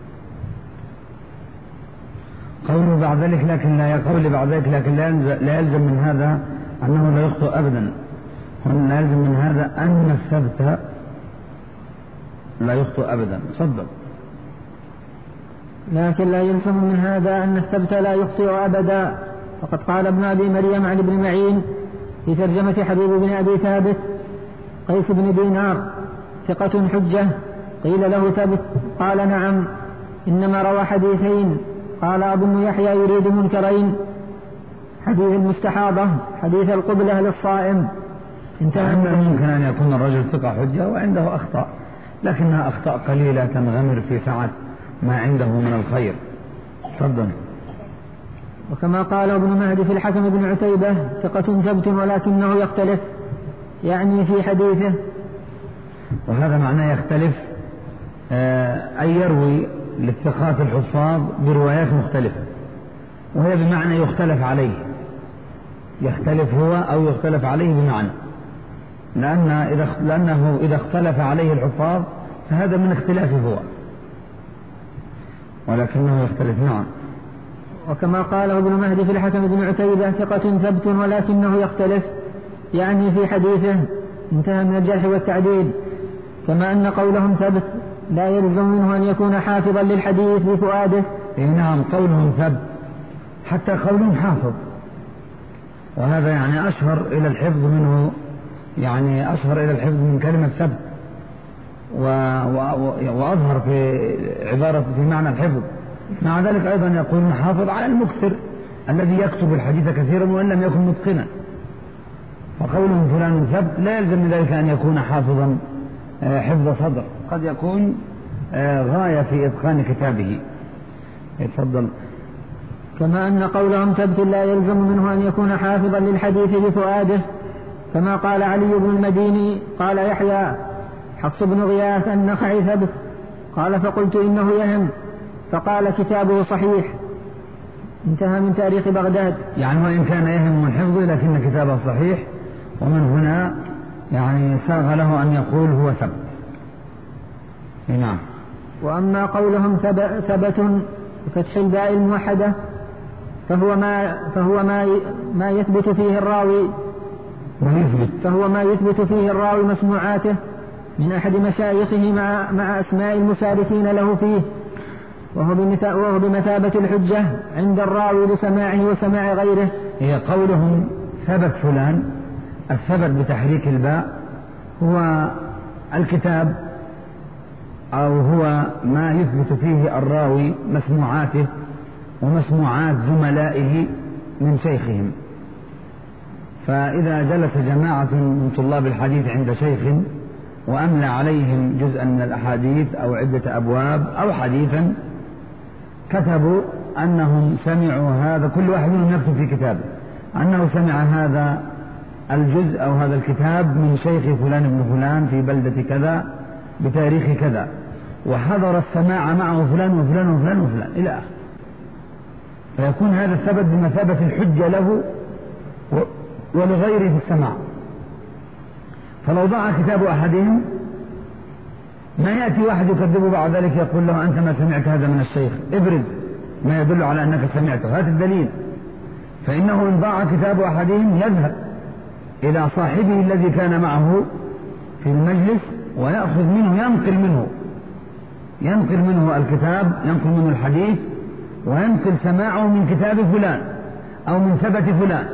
قوله بعد ذلك لكن لا يقول بعد ذلك لكن لا يلزم من هذا أنه لا يخطئ أبدا. لا يلزم من هذا أن الثبت لا يخطئ أبدا. تفضل. لكن لا يلزم من هذا أن الثبت لا يخطئ أبدا، فقد قال ابن أبي مريم عن ابن معين في ترجمة حبيب بن أبي ثابت: قيس بن دينار ثقة حجة، قيل له ثبت، قال نعم، إنما روى حديثين، قال أظن يحيى يريد منكرين، حديث المستحاضة، حديث القبلة للصائم. انتهى. ممكن أن يكون الرجل ثقة حجة وعنده أخطاء، لكنها أخطاء قليلة تنغمر في سعة ما عنده من الخير. تفضل. وكما قال ابن مهدي في الحكم بن عتيبة: ثقة ثبت ولكنه يختلف، يعني في حديثه. وهذا معناه يختلف، أي يروي للثقات الحفاظ بروايات مختلفة، وهي بمعنى يختلف عليه، يختلف هو أو يختلف عليه بمعنى، لأن إذا لأنه إذا اختلف عليه الحفاظ فهذا من اختلافه هو، ولكنه يختلف. نعم. وكما قال ابن مهدي في الحكم بن عتيبة: ثقة ثبت ولكنه يختلف، يعني في حديثه. انتهى من الجرح والتعديل. كما أن قولهم ثبت لا يلزم منه أن يكون حافظا للحديث بفؤاده. إيه نعم، قولهم ثبت حتى قولهم حافظ، وهذا يعني أشهر إلى الحفظ منه، يعني أشهر إلى الحفظ من كلمة ثبت، وأظهر في عبارة في معنى الحفظ. مع ذلك أيضا يقول حافظ على المكثر الذي يكتب الحديث كثيرا وإن لم يكن متقنا. فقولهم فلان ثبت لا يلزم من ذلك أن يكون حافظا حفظ صدر، قد يكون غاية في إتقان كتابه. يتفضل. كما أن قولهم ثبت لا يلزم منه أن يكون حافظا للحديث بفؤاده، كما قال علي بن المديني: قال يحيى حفص بن غياث النخعي ثبت، قال فقلت إنه يهم، فقال كتابه صحيح. انتهى من تاريخ بغداد. يعني وإن كان يهم من حفظه لكن كتابه صحيح، ومن هنا يعني ساغ له أن يقول هو ثبت. نعم. وأما قولهم ثبت بفتح الباء الموحدة فهو ما فهو ما ما يثبت فيه الراوي فهو ما يثبت فيه الراوي مسموعاته من أحد مشايخه مع مع أسماء المشاركين له فيه، وهو بمثابة الحجة عند الراوي لسماعه وسماع غيره. هي قولهم ثبت فلان، الثبت بتحريك الباء هو الكتاب أو هو ما يثبت فيه الراوي مسموعاته ومسموعات زملائه من شيخهم. فإذا جلس جماعة من طلاب الحديث عند شيخ وأملى عليهم جزءا من الأحاديث أو عدة أبواب أو حديثا، كتبوا أنهم سمعوا هذا، كل واحد منهم يكتب في كتابه أنه سمع هذا الجزء أو هذا الكتاب من شيخ فلان بن فلان في بلدة كذا بتاريخ كذا، وحضر السماع معه فلان وفلان وفلان وفلان إلى آخره. فيكون هذا الثبت بمثابة الحجة له ولغيره في السماع. فلو ضاع كتاب أحدهم ما يأتي واحد يكذبه بعد ذلك يقول له أنت ما سمعت هذا من الشيخ، ابرز ما يدل على أنك سمعته، هذا الدليل. فإنه إن ضاع كتاب أحدهم يذهب إلى صاحبه الذي كان معه في المجلس ويأخذ منه، ينقل منه ينقل منه الكتاب، ينقل منه الحديث، وينقل سماعه من كتاب فلان أو من ثبت فلان.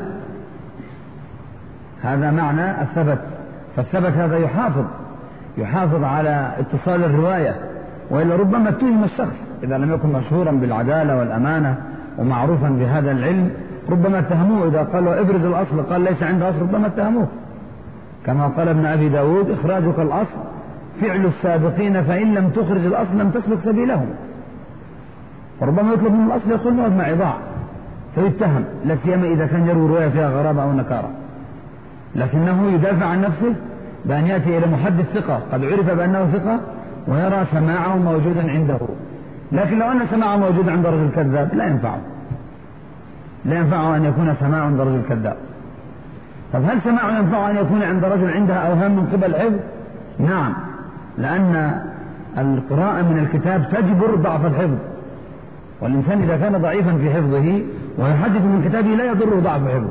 هذا معنى الثبت. فالثبت هذا يحافظ يحافظ على اتصال الرواية، وإلا ربما اتهم الشخص إذا لم يكن مشهورا بالعدالة والأمانة ومعروفا بهذا العلم، ربما اتهموه. إذا قالوا ابرز الأصل قال ليس عنده أصل، ربما اتهموه. كما قال ابن أبي داود إخراجك الأصل فعل السابقين، فإن لم تخرج الأصل لم تسلك سبيلهم. فربما يطلب من الأصل يقول نوع معي ضاع فيتهم، لا سيما إذا كان يروي رواية فيها غرابة أو نكارة، لكنه يدافع عن نفسه بأن يأتي إلى محدث ثقة قد عرف بأنه ثقة ويرى سماعه موجودا عنده. لكن لو أن سماعه موجود عند رجل كذاب لا ينفعه لا ينفعه أن يكون سماعه عند رجل كذاب. طب هل سماعه ينفعه أن يكون عند رجل عنده أوهام من قبل حفظ؟ نعم، لأن القراءة من الكتاب تجبر ضعف الحفظ، والإنسان إذا كان ضعيفا في حفظه ويحدث من كتابه لا يضره ضعف حفظه.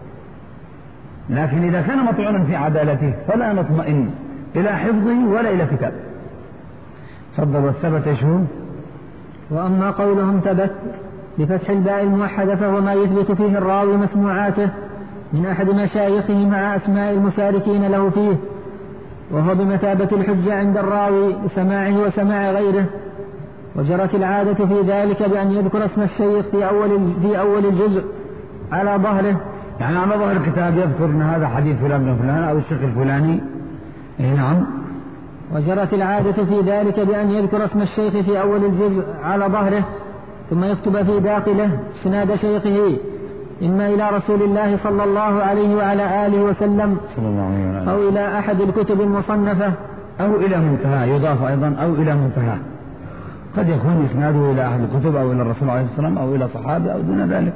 لكن إذا كان مطعونا في عدالته فلا نطمئن إلى حفظه ولا إلى كتابه. تفضل. والثبت شو؟ وأما قولهم ثبت بفتح الباء الموحدة فهو ما يثبت فيه الراوي مسموعاته من أحد مشايخه مع أسماء المشاركين له فيه، وهو بمثابة الحجة عند الراوي لسماعه وسماع غيره. وجرت العادة في ذلك بأن يذكر اسم الشيخ في أول في أول الجزء على ظهره، يعني على ظهر الكتاب يذكر أن هذا حديث فلان بن فلان أو الشيخ الفلاني. إيه نعم. وجرت العادة في ذلك بأن يذكر اسم الشيخ في أول الجزء على ظهره، ثم يكتب في داخله سناد شيخه إما إلى رسول الله صلى الله عليه وعلى آله وسلم أو إلى أحد الكتب المصنفة أو إلى منتهى، يضاف أيضا أو إلى منتهى، قد يكون إسناده إلى أحد الكتب أو إلى الرسول عليه الصلاة والسلام أو إلى صحابة أو دون ذلك.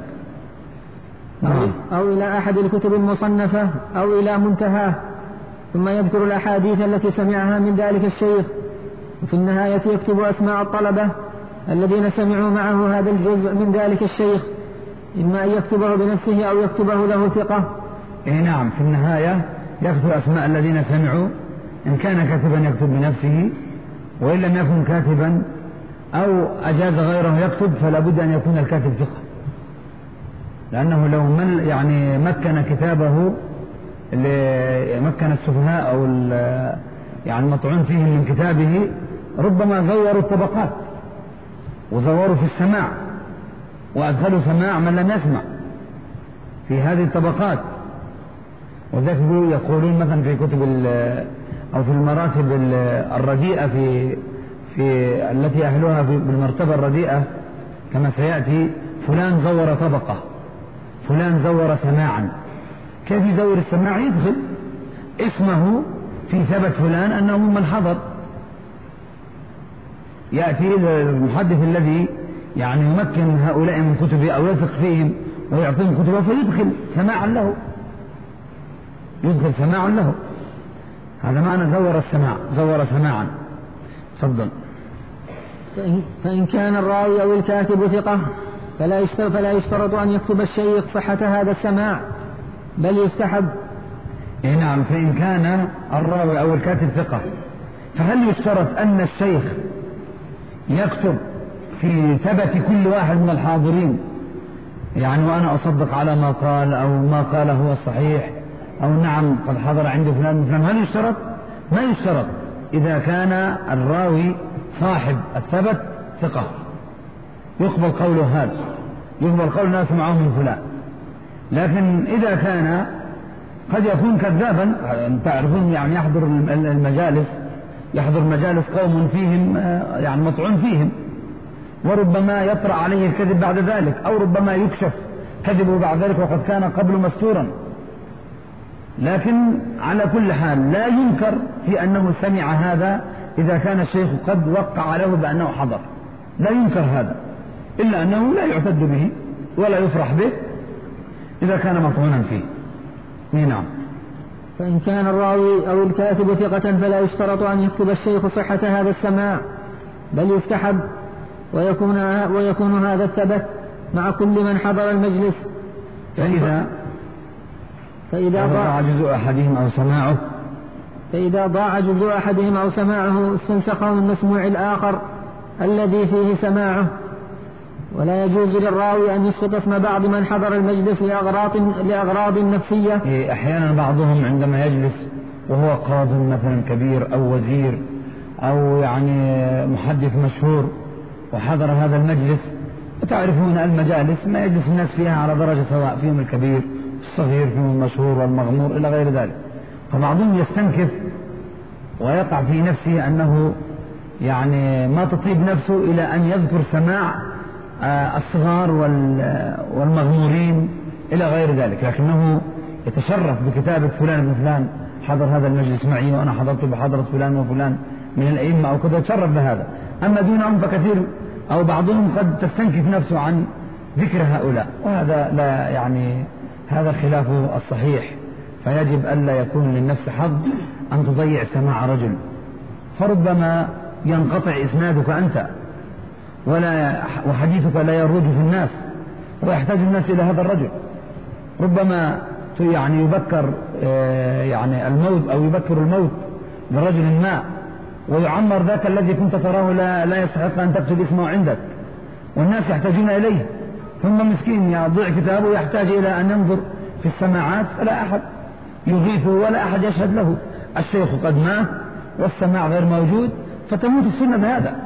نعم. أو إلى أحد الكتب المصنفة أو إلى منتهاه، ثم يذكر الأحاديث التي سمعها من ذلك الشيخ، وفي النهاية يكتب أسماء الطلبة الذين سمعوا معه هذا الجزء من ذلك الشيخ، إما أن يكتبه بنفسه أو يكتبه له ثقة. إيه نعم، في النهاية يكتب أسماء الذين سمعوا، إن كان كاتبا يكتب بنفسه، وإن لم يكن كاتبا أو أجاز غيره يكتب فلا بد أن يكون الكاتب ثقة، لأنه لو من يعني مكن كتابه مكن السفهاء أو يعني المطعون فيهم من كتابه ربما زوروا الطبقات وزوروا في السماع وأدخلوا سماع من لم يسمع في هذه الطبقات. وذلك يقولون مثلا في كتب أو في المراتب الرديئة في في التي أهلها بالمرتبة الرديئة كما سيأتي، فلان زور طبقة، فلان زور سماعا. كيف يزور السماع؟ يدخل اسمه في ثبت فلان أنه من حضر، يأتي المحدث الذي يعني يمكن هؤلاء من كتبه أو يثق فيهم ويعطيهم كتبه فيدخل سماعا له، يدخل سماعا له. هذا معنى زور السماع، زور سماعا. تفضل. فإن كان الراوي أو الكاتب ثقة فلا يشترط, فلا يشترط أن يكتب الشيخ صحة هذا السماع بل يستحب. إيه نعم. فإن كان الراوي أو الكاتب ثقة فهل يشترط أن الشيخ يكتب في ثبت كل واحد من الحاضرين، يعني وأنا أصدق على ما قال أو ما قال هو الصحيح أو نعم قد حضر عند فلان فلان؟ هل يشترط؟ ما يشترط إذا كان الراوي صاحب الثبت ثقة يقبل قوله هذا، يقبل قول الناس معه من فلان. لكن إذا كان قد يكون كذابا، تعرفون يعني يحضر المجالس يحضر مجالس قوم فيهم يعني مطعون فيهم، وربما يطرأ عليه الكذب بعد ذلك، أو ربما يكشف كذبه بعد ذلك وقد كان قبل مستورا. لكن على كل حال لا ينكر في أنه سمع هذا إذا كان الشيخ قد وقع له بأنه حضر، لا ينكر هذا، إلا أنه لا يعتد به ولا يفرح به إذا كان مطعونا فيه. نعم. فإن كان الراوي أو الكاتب ثقة فلا يشترط أن يكتب الشيخ صحة هذا السماع بل يستحب، ويكون, ويكون هذا الثبت مع كل من حضر المجلس. فإذا فإذا ضاع جزء أحدهم أو سماعه فإذا ضاع جزء أحدهم أو سماعه استنسخه من مسموع الآخر الذي فيه سماعه. ولا يجوز للراوي أن يسقط اسم بعض من حضر المجلس لأغراض, لأغراض نفسية. أحيانا بعضهم عندما يجلس وهو قاض مثلا كبير أو وزير أو يعني محدث مشهور وحضر هذا المجلس، وتعرفون المجالس ما يجلس الناس فيها على درجة سواء، فيهم الكبير الصغير فيهم المشهور والمغمور إلى غير ذلك، فبعضهم يستنكف ويقع في نفسه أنه يعني ما تطيب نفسه إلى أن يذكر سماع الصغار والمغمورين إلى غير ذلك، لكنه يتشرف بكتابة فلان بن فلان حضر هذا المجلس معي وأنا حضرت بحضرة فلان وفلان من الأئمة أو كذا، يتشرف بهذا. أما دونهم فكثير أو بعضهم قد تستنكف نفسه عن ذكر هؤلاء، وهذا لا يعني هذا خلاف الصحيح. فيجب ألا يكون للنفس حظ أن تضيع سماع رجل، فربما ينقطع إسنادك أنت ولا وحديثك لا يروج في الناس ويحتاج الناس إلى هذا الرجل. ربما يعني يبكر يعني الموت أو يبكر الموت برجل ما ويعمر ذاك الذي كنت تراه لا, لا يستحق أن تكتب اسمه عندك، والناس يحتاجون إليه، ثم مسكين يضيع كتابه يحتاج إلى أن ينظر في السماعات فلا أحد يغيثه ولا أحد يشهد له. الشيخ قد مات والسماع غير موجود فتموت السنة بهذا.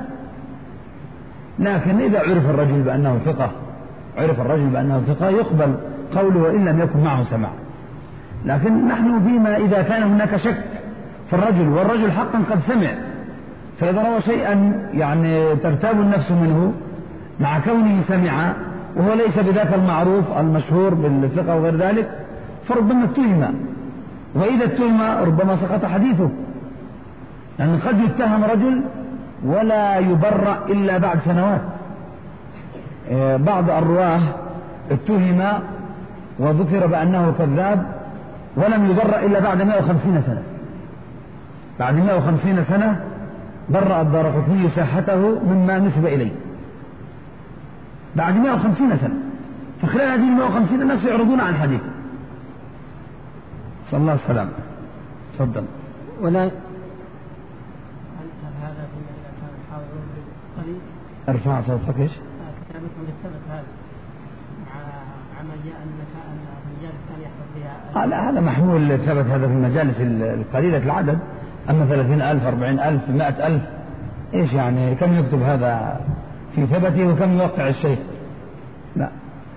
لكن إذا عرف الرجل بأنه ثقة عرف الرجل بأنه ثقة يقبل قوله وإن لم يكن معه سماع. لكن نحن فيما إذا كان هناك شك في الرجل والرجل حقا قد سمع، فإذا روى شيئا يعني ترتاب النفس منه مع كونه سمع وهو ليس بذاك المعروف المشهور بالثقة وغير ذلك، فربما اتهم، وإذا اتهم ربما سقط حديثه، لأن يعني قد يتهم رجل ولا يبرأ إلا بعد سنوات. بعض الرواه اتهم وذكر بأنه كذاب ولم يبرأ إلا بعد مئة وخمسين سنة. بعد مئة وخمسين سنة برأ الدارقطني ساحته مما نسب إليه، بعد مئة وخمسين سنة. فخلال هذه مئة وخمسين الناس يعرضون عن حديثه. صلى الله عليه وسلم. تفضل. ولا ارفع صوتك. ايش؟ كتابتهم للثبت هذا مع عمل أن المجالس كان يحضر فيها. آه لا، هذا محمول الثبت هذا في المجالس القليلة العدد، أما ثلاثين ألف أربعين ألف مائة ألف إيش يعني كم يكتب هذا في ثبته وكم يوقع الشيء؟ لا.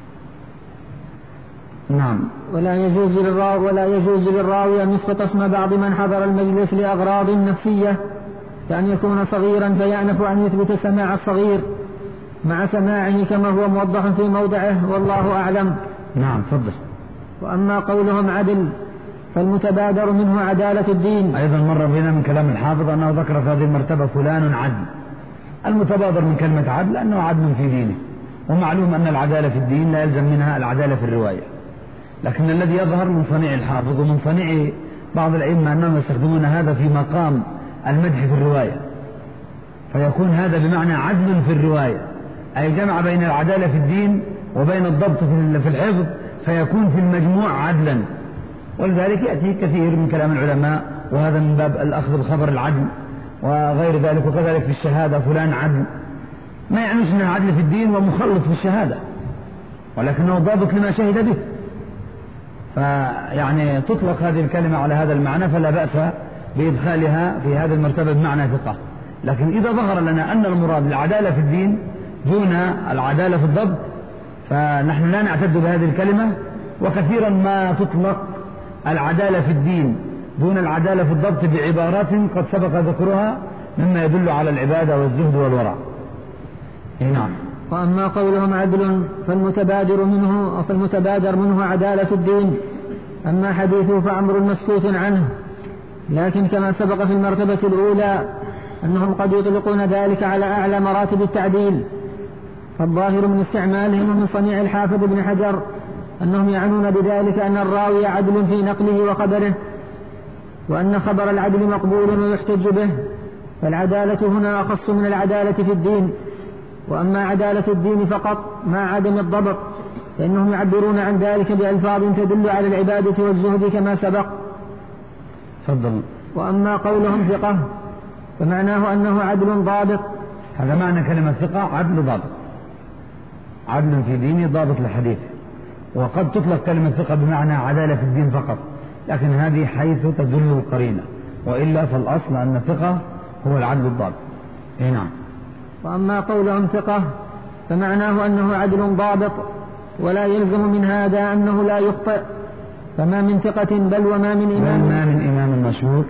نعم. ولا يجوز للراوي ولا يجوز للراوي أن يسقط اسم بعض من حضر المجلس لأغراض نفسية، كأن يكون صغيرا فيأنف أن يثبت سماع الصغير مع سماعه كما هو موضح في موضعه والله أعلم. نعم تفضل. وأما قولهم عدل فالمتبادر منه عدالة الدين. أيضا مر بنا من كلام الحافظ أنه ذكر في هذه المرتبة فلان عدل. المتبادر من كلمة عدل أنه عدل في دينه، ومعلوم أن العدالة في الدين لا يلزم منها العدالة في الرواية، لكن الذي يظهر من صنيع الحافظ ومن صنيع بعض الأئمة أنهم يستخدمون هذا في مقام المدح في الرواية، فيكون هذا بمعنى عدل في الرواية أي جمع بين العدالة في الدين وبين الضبط في الحفظ، فيكون في المجموع عدلا. ولذلك يأتي كثير من كلام العلماء، وهذا من باب الأخذ بخبر العدل وغير ذلك. وكذلك في الشهادة فلان عدل، ما يعنيش أنه عدل في الدين ومخلط في الشهادة، ولكنه ضابط لما شهد به. فيعني تطلق هذه الكلمة على هذا المعنى، فلا بأس بإدخالها في هذه المرتبة بمعنى ثقة. لكن إذا ظهر لنا أن المراد العدالة في الدين دون العدالة في الضبط، فنحن لا نعتد بهذه الكلمة. وكثيرا ما تطلق العدالة في الدين دون العدالة في الضبط بعبارات قد سبق ذكرها مما يدل على العبادة والزهد والورع. نعم. وأما قولهم عدل فالمتبادر منه فالمتبادر منه عدالة الدين، أما حديثه فأمر مسكوت عنه. لكن كما سبق في المرتبة الأولى أنهم قد يطلقون ذلك على أعلى مراتب التعديل، فالظاهر من استعمالهم ومن صنيع الحافظ ابن حجر أنهم يعنون بذلك أن الراوي عدل في نقله وخبره، وأن خبر العدل مقبول ويحتج به، فالعدالة هنا أخص من العدالة في الدين. وأما عدالة الدين فقط مع عدم الضبط فإنهم يعبرون عن ذلك بألفاظ تدل على العبادة والزهد كما سبق. تفضل. وأما قولهم ثقة فمعناه أنه عدل ضابط. هذا معنى كلمة ثقة، عدل ضابط، عدل في دينه ضابط لحديث. وقد تطلق كلمة ثقة بمعنى عدالة في الدين فقط، لكن هذه حيث تدل القرينة، وإلا فالأصل أن الثقة هو العدل الضابط. إيه نعم. وأما قولهم ثقة فمعناه أنه عدل ضابط، ولا يلزم من هذا أنه لا يخطئ، فما من ثقة بل وما من إمام ما من إمام مشهور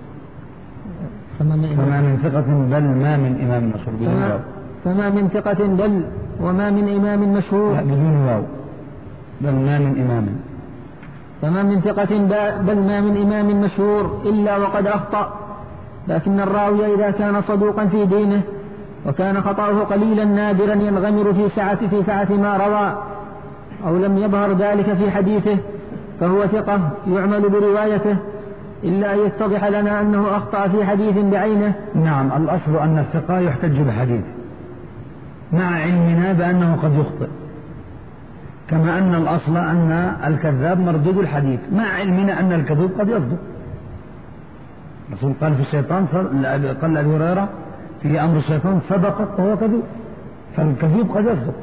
فما من ثقة بل ما من إمام مشهور بدون واو. فما من ثقة بل وما من إمام مشهور لا بدون واو، بل ما من إمام. فما من ثقة بل ما من إمام مشهور إلا وقد أخطأ، لكن الراوي إذا كان صدوقا في دينه وكان خطأه قليلا نادرا ينغمر في سعة في سعة ما روى، أو لم يظهر ذلك في حديثه، فهو ثقة يعمل بروايته، إلا أن يتضح لنا أنه أخطأ في حديث بعينه. نعم، الأصل أن الثقة يحتج بحديث مع علمنا بأنه قد يخطئ، كما أن الأصل أن الكذاب مردود الحديث مع علمنا أن الكذوب قد يصدق. الرسول قال في الشيطان، قال أبي هريرة في أمر الشيطان صدقت وهو كذوب، فالكذوب قد يصدق،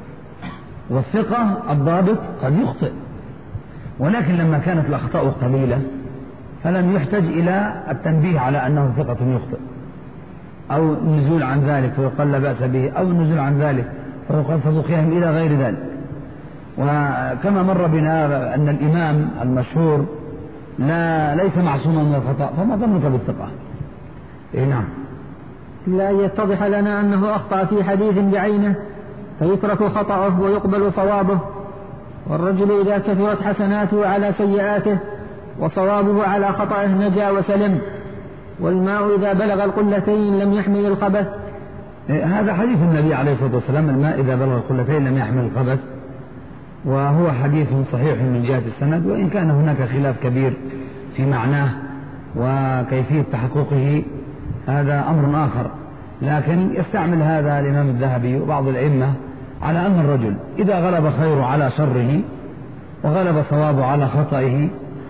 والثقة الضابط قد يخطئ. ولكن لما كانت الأخطاء قليلة فلم يحتج إلى التنبيه على أنه ثقة يخطئ، أو النزول عن ذلك فيقال لا بأس به، أو النزول عن ذلك فيقال صدوق يهم، إلى غير ذلك. وكما مر بنا أن الإمام المشهور لا ليس معصوما من الخطأ، فما ظنك بالثقة؟ إيه نعم. لا يتضح لنا أنه أخطأ في حديث بعينه فيترك خطأه ويقبل صوابه، والرجل إذا كثرت حسناته على سيئاته وصوابه على خطأه نجا وسلم، والماء إذا بلغ القلتين لم يحمل الخبث. هذا حديث النبي عليه الصلاة والسلام، الماء إذا بلغ القلتين لم يحمل الخبث، وهو حديث صحيح من جهة السند، وإن كان هناك خلاف كبير في معناه وكيفية تحققه هذا أمر آخر. لكن يستعمل هذا الإمام الذهبي وبعض الأئمة على أن الرجل إذا غلب خيره على شره وغلب صوابه على خطئه،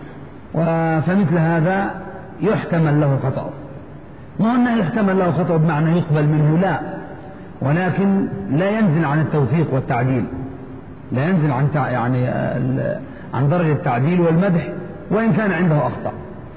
فمثل هذا يحتمل له خطأه. ما أنه يحتمل له خطأه بمعنى يقبل منه، لا، ولكن لا ينزل عن التوثيق والتعديل، لا ينزل عن يعني عن درجة التعديل والمدح وإن كان عنده أخطاء.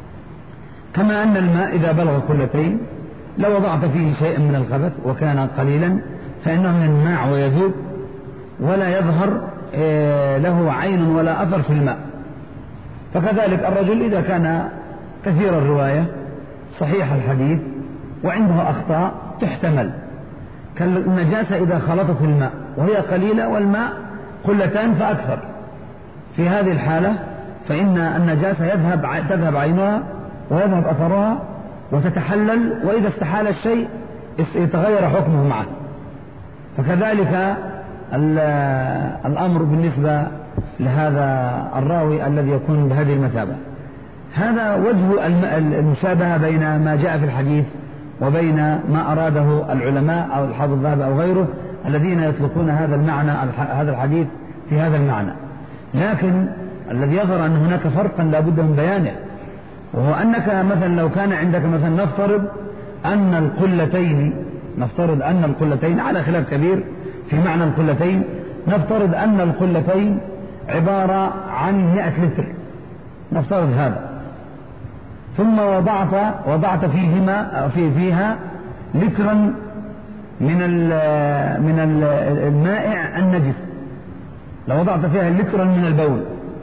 كما أن الماء إذا بلغ قلتين لو وضعت فيه شيء من الخبث وكان قليلا فإنه ينماع ويذوب ولا يظهر له عين ولا أثر في الماء. فكذلك الرجل إذا كان كثير الرواية صحيح الحديث وعنده أخطاء تحتمل، كالنجاسة إذا خلطت الماء وهي قليلة والماء قلتان فأكثر، في هذه الحالة فإن النجاسة يذهب تذهب عينها ويذهب أثرها وتتحلل، وإذا استحال الشيء يتغير حكمه معه. فكذلك الأمر بالنسبة لهذا الراوي الذي يكون بهذه المثابة. هذا وجه المشابهة بين ما جاء في الحديث وبين ما أراده العلماء أو الحافظ الذهبي أو غيره، الذين يطلقون هذا المعنى هذا الحديث في هذا المعنى، لكن الذي يظهر أن هناك فرقا لا بد من بيانه، وهو أنك مثلا لو كان عندك مثلا نفترض أن القلتين نفترض أن القلتين على خلاف كبير في معنى القلتين، نفترض أن القلتين عبارة عن مئة لتر، نفترض هذا، ثم وضعت وضعت فيهما في فيها لترا من من المائع النجس، لو وضعت فيها لترا من البول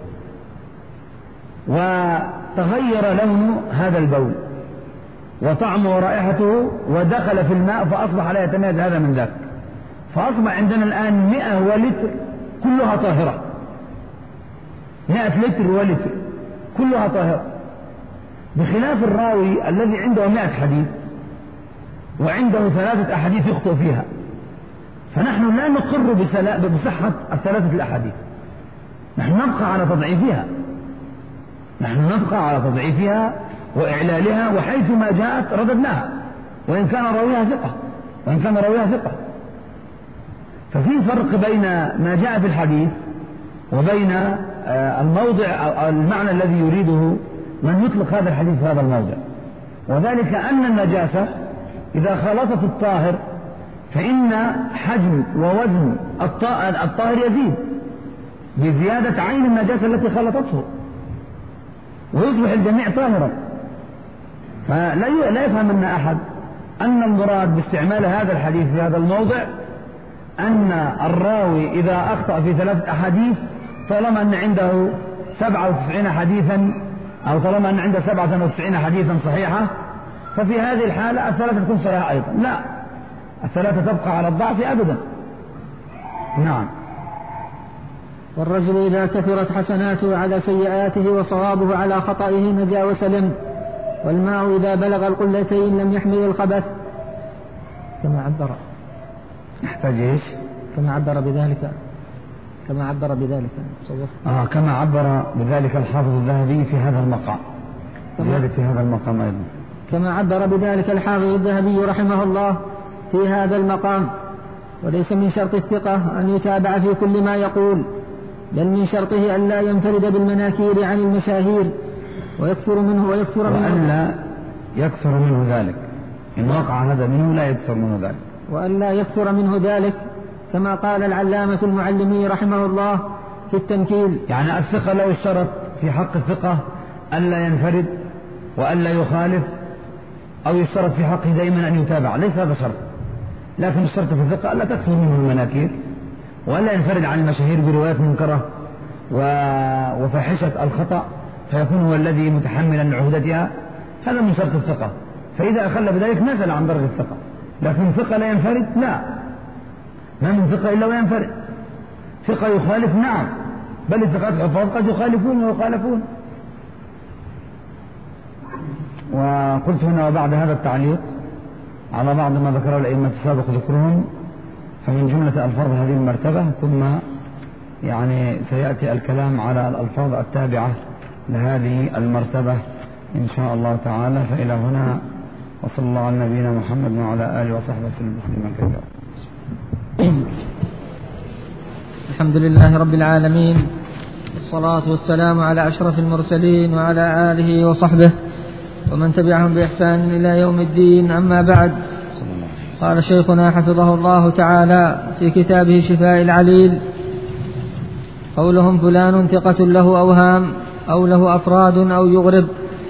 وتغير لون هذا البول وطعمه ورائحته ودخل في الماء فأصبح لا يتميز هذا من ذاك، فأصبح عندنا الآن مئة ولتر كلها طاهرة، مئة لتر ولتر كلها طاهرة، بخلاف الراوي الذي عنده مئة حديث وعنده ثلاثة أحاديث يخطئ فيها، فنحن لا نقر بصحة الثلاثة الأحاديث، نحن نبقى على تضعيفها نحن نبقى على تضعيفها وإعلالها، وحيث ما جاءت رددناها وإن كان راويها ثقة وإن كان راويها ثقة. ففي فرق بين ما جاء في الحديث وبين الموضع أو المعنى الذي يريده من يطلق هذا الحديث في هذا الموضع، وذلك أن النجاسة إذا خالطت الطاهر فإن حجم ووزن الطاهر يزيد بزيادة عين النجاسة التي خالطته ويصبح الجميع طاهرا. فلا يفهم منا أحد أن المراد باستعمال هذا الحديث في هذا الموضع أن الراوي إذا أخطأ في ثلاثة أحاديث طالما أن عنده سبعة وتسعين حديثا أو طالما أن عنده سبعة وتسعين حديثا صحيحة ففي هذه الحالة الثلاثة تكون صحيحة أيضا، لا، الثلاثة تبقى على الضعف أبدا. نعم. والرجل إذا كثرت حسناته على سيئاته وصوابه على خطئه نجا وسلم، والماء إذا بلغ القلتين لم يحمل الخبث، كما عبر يحتاج ايش؟ كما عبر بذلك كما عبر بذلك آه كما عبر بذلك الحافظ الذهبي في هذا المقام، زيادة في هذا المقام أيضا، كما عبر بذلك الحافظ الذهبي رحمه الله في هذا المقام. وليس من شرط الثقة أن يتابع في كل ما يقول، بل من شرطه أن لا ينفرد بالمناكير عن المشاهير ويكثر منه ويكثر منه وأن لا يكثر منه ذلك، إن وقع هذا منه لا يكثر منه ذلك، وأن لا يكثر منه ذلك، كما قال العلامة المعلمي رحمه الله في التنكيل. يعني الثقة لا يشترط في حق الثقة ألا ينفرد وألا يخالف، أو يشترط في حقه دائما أن يتابع، ليس هذا شرط، لكن الشرط في الثقة ألا تكثر منه المناكير وألا ينفرد عن المشاهير بروايات منكرة وفاحشة الخطأ فيكون هو الذي متحملا عهدتها، هذا من شرط الثقة. فإذا أخل بذلك نزل عن درجة الثقة، لكن ثقة لا ينفرد لا، ما من ثقة إلا وينفرد، ثقة يخالف نعم، بل الثقات الحفاظ قد يخالفون ويخالفون. وقلت هنا وبعد هذا التعليق على بعض ما ذكره الأئمة السابق ذكرهم، فمن جملة ألفاظ هذه المرتبة ثم يعني سيأتي الكلام على الألفاظ التابعة لهذه المرتبة إن شاء الله تعالى. فإلى هنا، وصلى الله على نبينا محمد وعلى آله وصحبه وسلم تسليما كثيرا. الحمد لله رب العالمين، والصلاة والسلام على أشرف المرسلين وعلى آله وصحبه ومن تبعهم بإحسان إلى يوم الدين. أما بعد، قال شيخنا حفظه الله تعالى في كتابه شفاء العليل: قولهم فلان ثقة له أوهام أو له أفراد أو يغرب،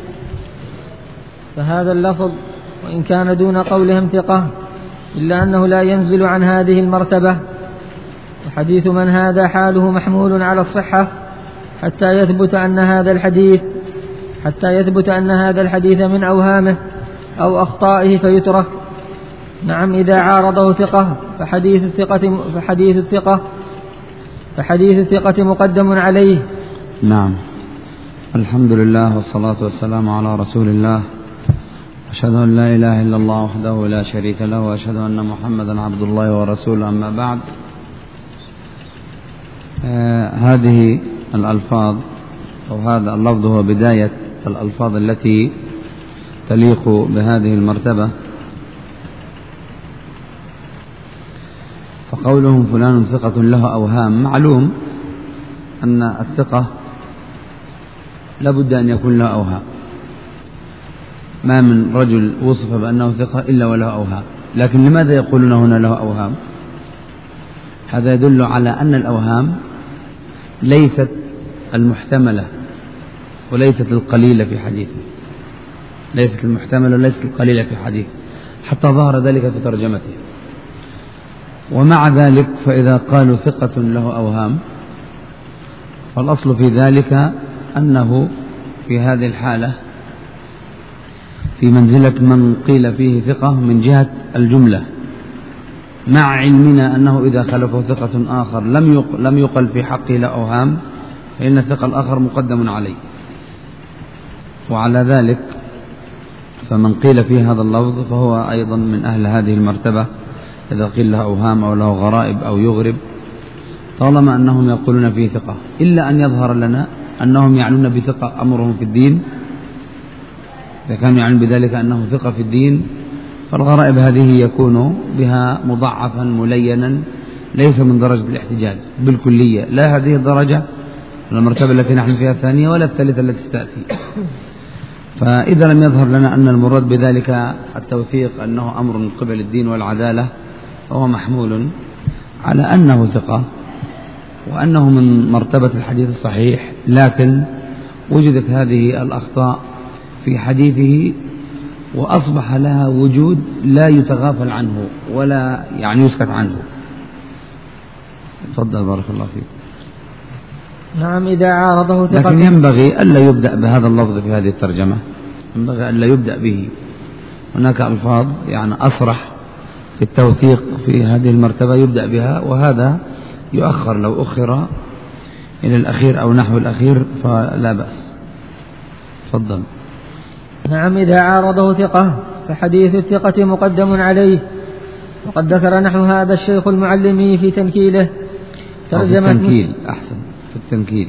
فهذا اللفظ وإن كان دون قولهم ثقة إلا أنه لا ينزل عن هذه المرتبة، وحديث من هذا حاله محمول على الصحة حتى يثبت أن هذا الحديث حتى يثبت أن هذا الحديث من أوهامه أو أخطائه فيترك. نعم، إذا عارضه ثقة فحديث الثقة فحديث الثقة فحديث الثقة مقدم عليه. نعم. الحمد لله والصلاة والسلام على رسول الله، أشهد أن لا إله إلا الله وحده لا شريك له، وأشهد أن محمدا عبد الله ورسوله. أما بعد، آه هذه الألفاظ أو هذا اللفظ هو بداية الألفاظ التي تليق بهذه المرتبة. فقولهم فلان ثقة له أوهام، معلوم أن الثقة لابد أن يكون له أوهام، ما من رجل وصف بأنه ثقة إلا وله أوهام. لكن لماذا يقولون هنا له أوهام؟ هذا يدل على أن الأوهام ليست المحتملة وليست القليلة في حديثه، ليست المحتملة وليست القليلة في حديثه، حتى ظهر ذلك في ترجمته. ومع ذلك فإذا قالوا ثقة له أوهام فالأصل في ذلك أنه في هذه الحالة في منزلة من قيل فيه ثقة من جهة الجملة، مع علمنا أنه إذا خلفه ثقة آخر لم لم يقل في حقه له أوهام، فإن الثقة الآخر مقدم عليه. وعلى ذلك فمن قيل فيه هذا اللفظ فهو أيضا من أهل هذه المرتبة إذا قيل له أوهام أو له غرائب أو يغرب، طالما أنهم يقولون فيه ثقة، إلا أن يظهر لنا أنهم يعنون بثقة أمرهم في الدين. إذا كانوا يعنون بذلك أنه ثقة في الدين فالغرائب هذه يكون بها مضعفا ملينا، ليس من درجة الاحتجاج بالكلية، لا هذه الدرجة المرتبة التي نحن فيها الثانية ولا الثالثة التي ستأتي. فإذا لم يظهر لنا أن المراد بذلك التوثيق أنه أمر من قبل الدين والعدالة فهو محمول على أنه ثقة وأنه من مرتبة الحديث الصحيح، لكن وجدت هذه الأخطاء في حديثه وأصبح لها وجود لا يتغافل عنه ولا يعني يسكت عنه. تفضل بارك الله فيك. نعم. إذا عارضه ثقة، لكن ينبغي ألا يبدأ بهذا اللفظ في هذه الترجمة، ينبغي ألا يبدأ به. هناك ألفاظ يعني أصرح في التوثيق في هذه المرتبة يبدأ بها، وهذا يؤخر، لو أخر إلى الأخير أو نحو الأخير فلا بأس. تفضل. نعم. إذا عارضه ثقة فحديث الثقة مقدم عليه. وقد ذكر نحو هذا الشيخ المعلمي في تنكيله ترجمة التنكيل أحسن في التنكيل.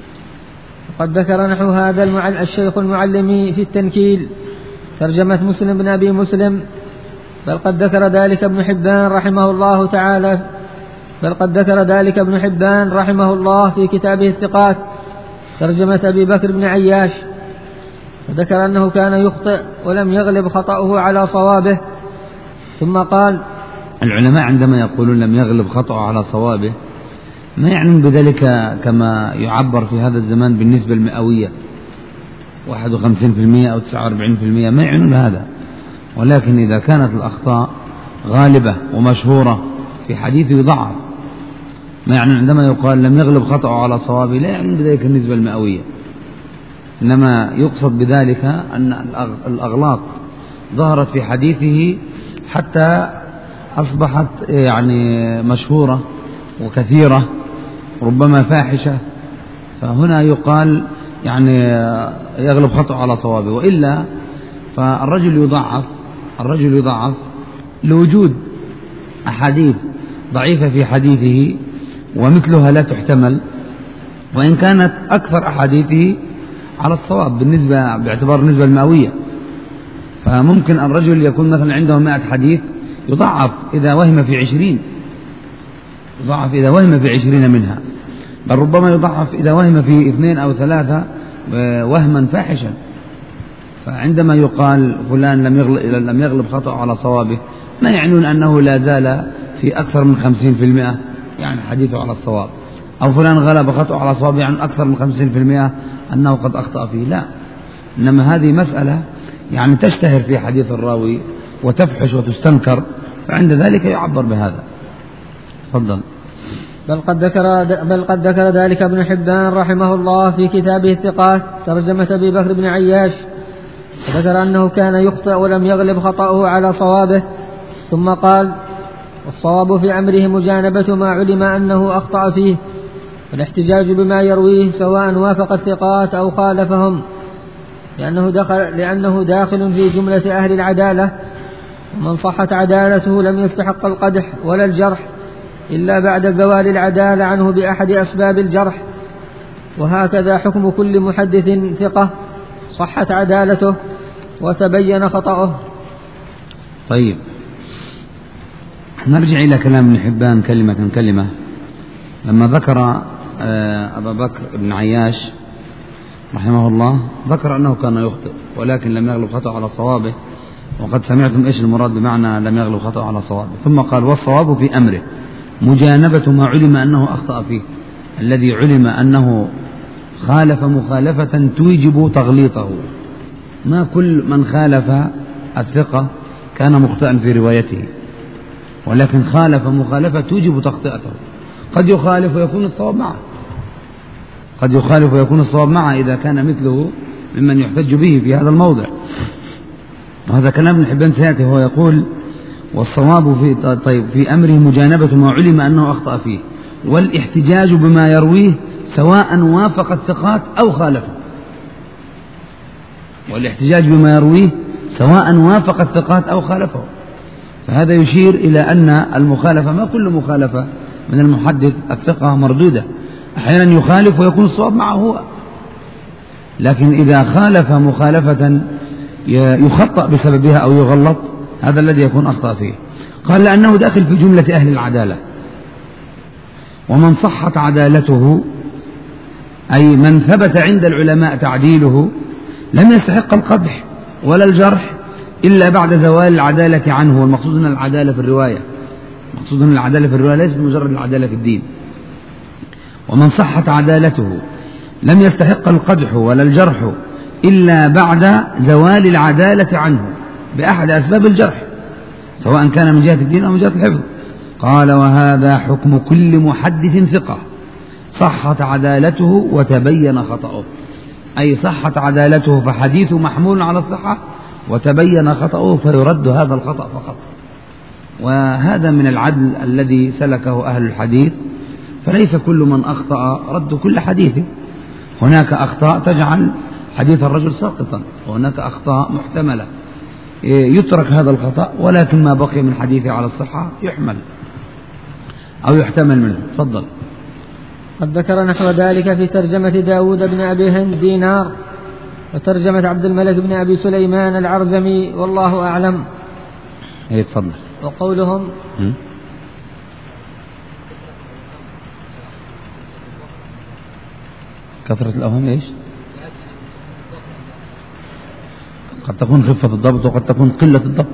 وقد ذكر نحو هذا المعل... الشيخ المعلمي في التنكيل ترجمة مسلم بن أبي مسلم، بل قد ذكر ذلك ابن حبان رحمه الله تعالى بل قد ذكر ذلك ابن حبان رحمه الله في كتابه الثقات ترجمة أبي بكر بن عياش، وذكر أنه كان يخطئ ولم يغلب خطأه على صوابه. ثم قال: العلماء عندما يقولون لم يغلب خطأه على صوابه ما يعنون بذلك كما يعبر في هذا الزمان بالنسبة المئوية واحد وخمسين بالمئة أو تسعة وأربعين بالمئة، ما يعنون هذا، ولكن إذا كانت الأخطاء غالبة ومشهورة في حديث يضعف، ما يعني عندما يقال لم يغلب خطأه على صوابه لا يعني بذلك النسبة المئوية، إنما يقصد بذلك أن الأغلاط ظهرت في حديثه حتى أصبحت يعني مشهورة وكثيرة ربما فاحشة، فهنا يقال يعني يغلب خطأ على صوابه. وإلا فالرجل يضعف الرجل يضعف لوجود أحاديث ضعيفة في حديثه ومثلها لا تحتمل، وإن كانت أكثر أحاديثه على الصواب بالنسبة باعتبار النسبة المئوية. فممكن الرجل يكون مثلا عنده مائة حديث يضعف إذا وهم في عشرين يضعف إذا وهم في عشرين منها، بل ربما يضعف إذا وهم في اثنين أو ثلاثة وهما فاحشا. فعندما يقال فلان لم يغلب, لم يغلب خطأ على صوابه ما يعنون أنه لا زال في أكثر من خمسين في المئة يعني حديثه على الصواب، أو فلان غلب خطأ على صوابه يعني أكثر من خمسين في المئة أنه قد أخطأ فيه، لا، إنما هذه مسألة يعني تشتهر في حديث الراوي وتفحش وتستنكر، فعند ذلك يعبر بهذا. تفضل. بل قد ذكر بل قد ذكر ذلك ابن حبان رحمه الله في كتابه الثقات ترجمة أبي بكر بن عياش، وذكر أنه كان يخطئ ولم يغلب خطأه على صوابه. ثم قال: والصواب في أمره مجانبة ما علم أنه أخطأ فيه، والاحتجاج بما يرويه سواء وافق الثقات أو خالفهم، لأنه دخل لأنه داخل في جملة أهل العدالة، ومن صحت عدالته لم يستحق القدح ولا الجرح إلا بعد زوال العدالة عنه بأحد أسباب الجرح، وهكذا حكم كل محدث ثقة صحت نرجع إلى كلام ابن حبان كلمة كلمة لما ذكر أبا بكر بن عياش رحمه الله، ذكر أنه كان يخطئ ولكن لم يغلب خطأ على صوابه، وقد سمعتم إيش المراد بمعنى لم يغلب خطأ على صوابه. ثم قال والصواب في أمره مجانبة ما علم أنه أخطأ فيه، الذي علم أنه خالف مخالفة توجب تغليطه. ما كل من خالف الثقة كان مخطئا في روايته، ولكن خالف مخالفة توجب تخطئته. قد يخالف ويكون الصواب معه، قد يخالف ويكون الصواب معه إذا كان مثله ممن يحتج به في هذا الموضع. وهذا كلام ابن حبان سيأتي، هو يقول والصواب في, طيب في أمره مجانبة ما علم أنه أخطأ فيه، والاحتجاج بما يرويه سواء وافق الثقات أو خالفه. والاحتجاج بما يرويه سواء وافق الثقات أو خالفه. فهذا يشير إلى أن المخالفة ما كل مخالفة من المحدث الثقة مردودة، أحيانا يخالف ويكون الصواب معه هو، لكن إذا خالف مخالفة يخطأ بسببها أو يغلط هذا الذي يكون أخطأ فيه. قال لأنه داخل في جملة أهل العدالة، ومن صحت عدالته أي من ثبت عند العلماء تعديله لم يستحق القدح ولا الجرح إلا بعد زوال العدالة عنه. والمقصود من العدالة في الرواية، مقصود من العدالة في الرواية ليس مجرد العدالة في الدين. ومن صحت عدالته لم يستحق القدح ولا الجرح إلا بعد زوال العدالة عنه بأحد أسباب الجرح، سواء كان من جهة الدين أو من جهة الحفظ. قال وهذا حكم كل محدث ثقة صحت عدالته وتبين خطأه، أي صحت عدالته فحديثه محمول على الصحة، وتبين خطأه فيرد هذا الخطأ فقط. وهذا من العدل الذي سلكه أهل الحديث، فليس كل من أخطأ رد كل حديثه. هناك أخطاء تجعل حديث الرجل ساقطا، وهناك أخطاء محتملة يترك هذا الخطأ، ولكن ما بقي من حديثه على الصحة يحمل أو يحتمل منه. تفضل. قد ذكر نحو ذلك في ترجمة داود بن أبي هند دينار، وترجمة عبد الملك بن أبي سليمان العرزمي، والله أعلم. ايه تفضل. وقولهم م? كثرة الأوهام ايش؟ قد تكون خفة الضبط وقد تكون قلة الضبط.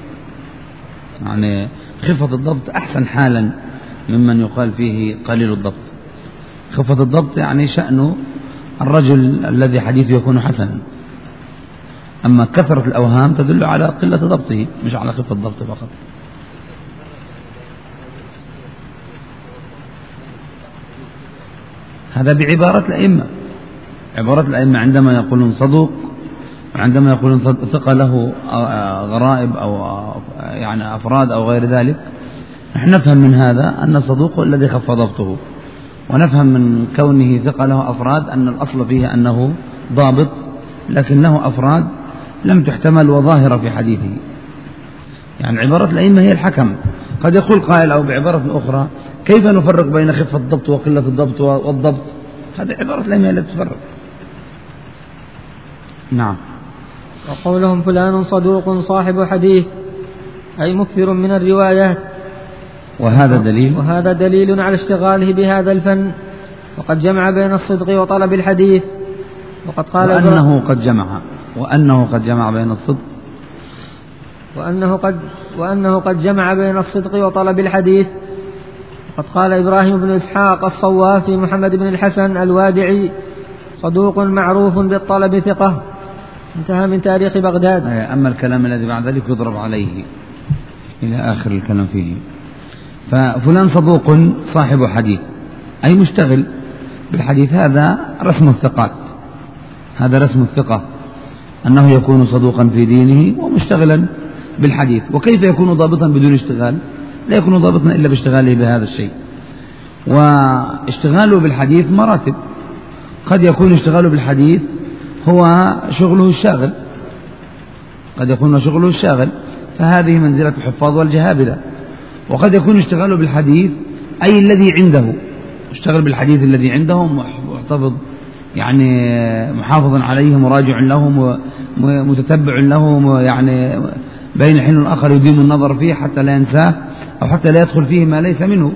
يعني خفة الضبط أحسن حالا ممن يقال فيه قليل الضبط. خفة الضبط يعني شأن الرجل الذي حديثه يكون حسنا، أما كثرة الأوهام تدل على قلة ضبطه مش على خفة الضبط فقط. هذا بعبارة الأئمة، عبارة الأئمة عندما يقولون صدوق وعندما يقولون ثقة له غرائب أو يعني أفراد أو غير ذلك، نحن نفهم من هذا أن الصدوق الذي خف ضبطه، ونفهم من كونه ثقة له أفراد أن الأصل فيه أنه ضابط لكنه أفراد لم تحتمل وظاهرة في حديثه. يعني عبارة الأئمة هي الحكم. قد يقول قائل أو بعبارة أخرى كيف نفرق بين خفة الضبط وقلة الضبط والضبط؟ هذه عبارة الأئمة التي تفرق. نعم. وقولهم فلان صدوق صاحب حديث أي مكثر من الروايات، وهذا دليل وهذا دليل على اشتغاله بهذا الفن، وقد جمع بين الصدق وطلب الحديث. وقد قال وأنه قد جمع وأنه قد جمع بين الصدق وأنه قد وأنه قد جمع بين الصدق وطلب الحديث. وقد قال إبراهيم بن إسحاق الصواف في محمد بن الحسن الوادعي صدوق معروف بالطلب ثقة. انتهى من تاريخ بغداد. أما الكلام الذي بعد ذلك يضرب عليه إلى آخر الكلام فيه. ففلان صدوق صاحب حديث أي مشتغل بالحديث، هذا رسم الثقات، هذا رسم الثقة أنه يكون صدوقا في دينه ومشتغلا بالحديث. وكيف يكون ضابطا بدون اشتغال؟ لا يكون ضابطا إلا باشتغاله بهذا الشيء. واشتغاله بالحديث مراتب، قد يكون اشتغاله بالحديث هو شغله الشاغل، قد يكون شغله الشاغل فهذه منزلة الحفاظ والجهابذة. وقد يكون اشتغاله بالحديث أي الذي عنده، اشتغل بالحديث الذي عنده محتفظ يعني محافظ عليه مراجع له متتبع له يعني بين حين والآخر يديم النظر فيه حتى لا ينساه أو حتى لا يدخل فيه ما ليس منه،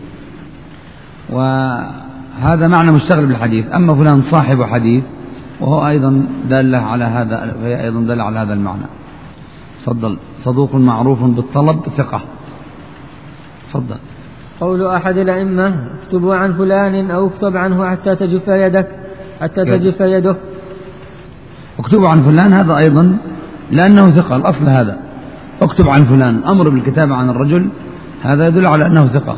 وهذا معنى مشتغل بالحديث. أما فلان صاحب حديث وهو أيضا دل على هذا، فهي أيضا دل على هذا المعنى. تفضل. صدوق معروف بالطلب ثقة. تفضل. قول أحد الأئمة اكتبوا عن فلان أو اكتب عنه حتى تجف يدك حتى تجف يده. اكتبوا عن فلان هذا أيضا لأنه ثقة، الأصل هذا اكتب عن فلان، أمر بالكتابة عن الرجل، هذا يدل على أنه ثقة،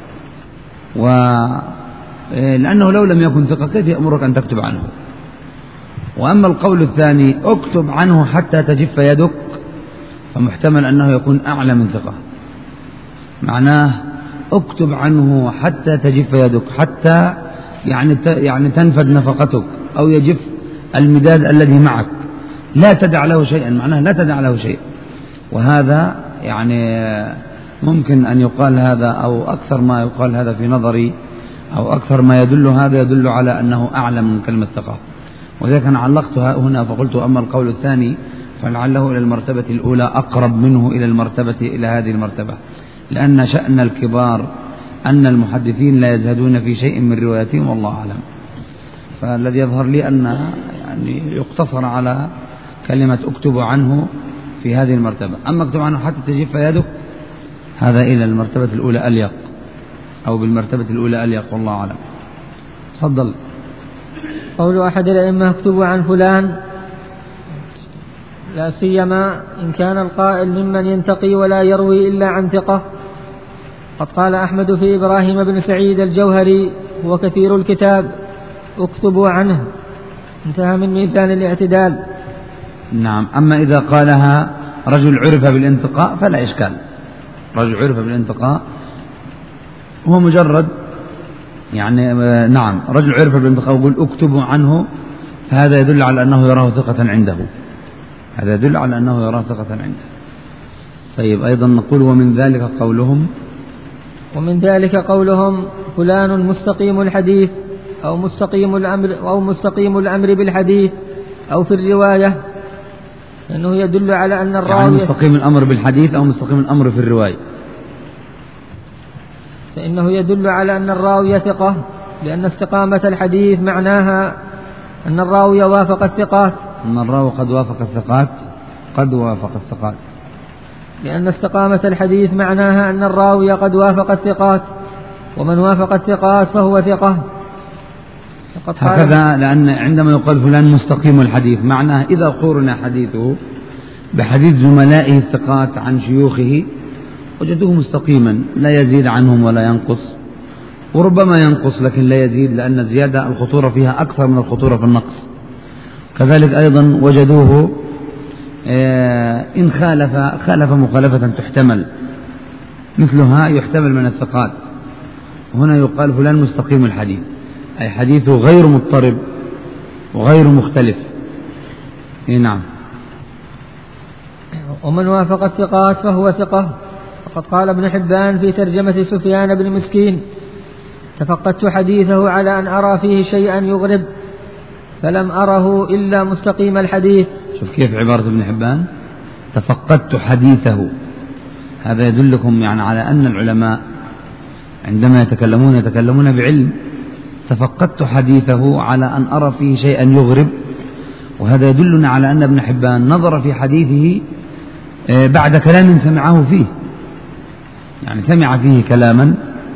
ولأنه لو لم يكن ثقة كيف يأمرك أن تكتب عنه؟ وأما القول الثاني اكتب عنه حتى تجف يدك، فمحتمل أنه يكون أعلى من ثقة، معناه اكتب عنه حتى تجف يدك، حتى يعني يعني تنفد نفقتك أو يجف المداد الذي معك، لا تدع له شيئا، معناه لا تدع له شيء. وهذا يعني ممكن أن يقال هذا، أو أكثر ما يقال هذا في نظري، أو أكثر ما يدل هذا يدل على أنه أعلى من كلمة ثقة. وذلك أنا علقتها هنا فقلت أما القول الثاني فلعله إلى المرتبة الأولى أقرب منه إلى المرتبة إلى هذه المرتبة، لأن شأن الكبار أن المحدثين لا يزهدون في شيء من رواياتهم والله أعلم. فالذي يظهر لي أن يعني يقتصر على كلمة اكتب عنه في هذه المرتبة. أما اكتب عنه حتى تجف يدك هذا إلى المرتبة الأولى أليق، أو بالمرتبة الأولى أليق والله أعلم. تفضل. قول أحد الأئمة اكتبوا عن فلان، لا سيما إن كان القائل ممن ينتقي ولا يروي إلا عن ثقة. قد قال أحمد في إبراهيم بن سعيد الجوهري هو كثير الكتاب اكتبوا عنه، انتهى من ميزان الاعتدال. نعم. أما إذا قالها رجل عرف بالانتقاء فلا إشكال، رجل عرف بالانتقاء هو مجرد يعني نعم رجل عرف بالانتقاء ويقول اكتبوا عنه، فهذا يدل على أنه يراه ثقة عنده، هذا يدل على أنه يراه ثقة عنده. طيب أيضا نقول ومن ذلك قولهم ومن ذلك قولهم فلان مستقيم الحديث أو مستقيم الأمر أو مستقيم الأمر بالحديث أو في الرواية، لأنه يدل على أن الراوي يعني مستقيم الأمر بالحديث أو مستقيم الأمر في الرواية، فإنه يدل على أن الراوي ثقة، لأن استقامة الحديث معناها أن الراوي وافق الثقات، أن الراوي قد وافق الثقات قد وافق الثقات لأن استقامة الحديث معناها أن الراوي قد وافق الثقات، ومن وافق الثقات فهو ثقة. هكذا، لأن عندما يقال فلان مستقيم الحديث معناه إذا قورن حديثه بحديث زملائه الثقات عن شيوخه وجدوه مستقيما لا يزيد عنهم ولا ينقص، وربما ينقص لكن لا يزيد، لأن الزيادة الخطورة فيها أكثر من الخطورة في النقص. كذلك أيضا وجدوه إن خالف خالف مخالفة تحتمل، مثلها يحتمل من الثقات. هنا يقال فلان مستقيم الحديث، أي حديثه غير مضطرب وغير مختلف. نعم. ومن وافق الثقات فهو ثقة. فقد قال ابن حبان في ترجمة سفيان بن مسكين تفقدت حديثه على أن أرى فيه شيئا يغرب فلم أره إلا مستقيم الحديث. شوف كيف عبارة ابن حبان، تفقدت حديثه، هذا يدلكم يعني على أن العلماء عندما يتكلمون يتكلمون بعلم. تفقدت حديثه على أن أرى فيه شيئا يغرب، وهذا يدلنا على أن ابن حبان نظر في حديثه بعد كلام سمعه فيه، يعني سمع فيه كلاما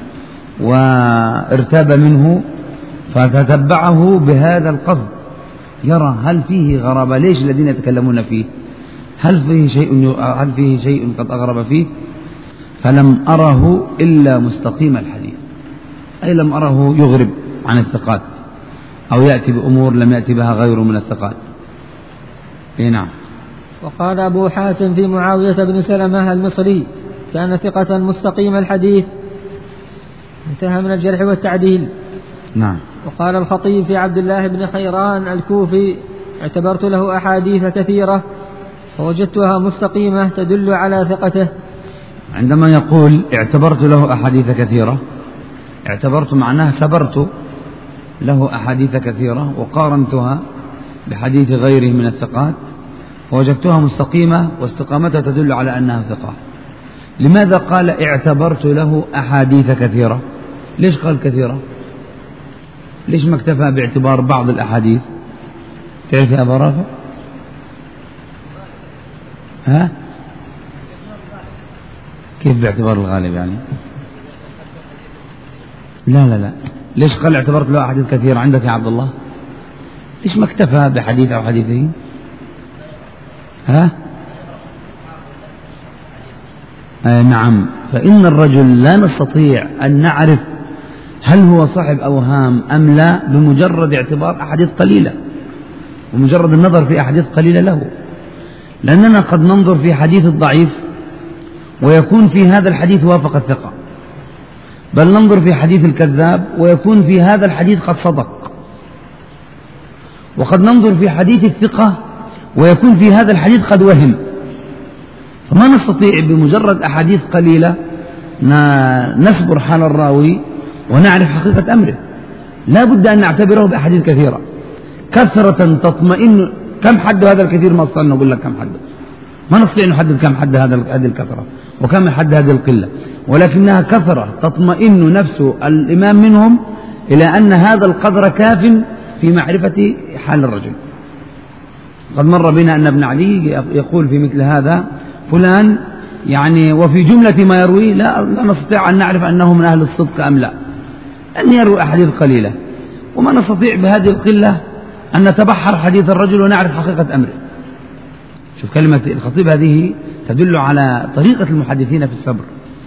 وارتاب منه فتتبعه بهذا القصد، يرى هل فيه غرابة، ليش الذين يتكلمون فيه، هل فيه شيء هل فيه شيء قد أغرب فيه، فلم أره إلا مستقيم الحديث، أي لم أره يغرب عن الثقات أو يأتي بأمور لم يأتي بها غيره من الثقات. إيه نعم. وقال أبو حاتم في معاوية بن سلمة المصري كان ثقة مستقيم الحديث، انتهى من الجرح والتعديل. نعم. وقال الخطيب في عبد الله بن خيران الكوفي اعتبرت له أحاديث كثيرة فوجدتها مستقيمة تدل على ثقته. عندما يقول اعتبرت له أحاديث كثيرة، اعتبرت معناه سبرت له أحاديث كثيرة وقارنتها بحديث غيره من الثقات فوجدتها مستقيمة، واستقامتها تدل على أنها ثقة. لماذا قال اعتبرت له أحاديث كثيرة؟ ليش قال كثيرة؟ ليش ما اكتفى باعتبار بعض الأحاديث؟ تعرف يا أبا رافع؟ ها؟ كيف باعتبار الغالب يعني؟ لا لا لا، ليش قال اعتبرت له أحاديث كثيرة عندك يا عبد الله؟ ليش ما اكتفى بحديث أو حديثين؟ ها؟ آه نعم، فإن الرجل لا نستطيع أن نعرف هل هو صاحب أوهام أم لا بمجرد اعتبار أحاديث قليلة ومجرد النظر في أحاديث قليلة له، لأننا قد ننظر في حديث الضعيف ويكون في هذا الحديث وافق الثقة، بل ننظر في حديث الكذاب ويكون في هذا الحديث قد صدق، وقد ننظر في حديث الثقة ويكون في هذا الحديث قد وهم. فما نستطيع بمجرد أحاديث قليلة نسبر حال الراوي ونعرف حقيقة أمره، لا بد أن نعتبره بأحاديث كثيرة كثرة تطمئن. كم حد هذا الكثير؟ ما استطعنا نقول لك كم حد، ما نستطيع نحدد كم حد هذا هذه الكثرة وكم حد هذه القلة، ولكنها كثرة تطمئن نفس الإمام منهم إلى أن هذا القدر كاف في معرفة حال الرجل. قد مر بنا أن ابن علي يقول في مثل هذا فلان يعني وفي جملة ما يروي لا, لا نستطيع أن نعرف أنه من أهل الصدق أم لا، أن يروي أحاديث قليلة، وما نستطيع بهذه القلة أن نتبحر حديث الرجل ونعرف حقيقة أمره. شوف كلمة الخطيب هذه تدل على طريقة المحدثين في الصبر.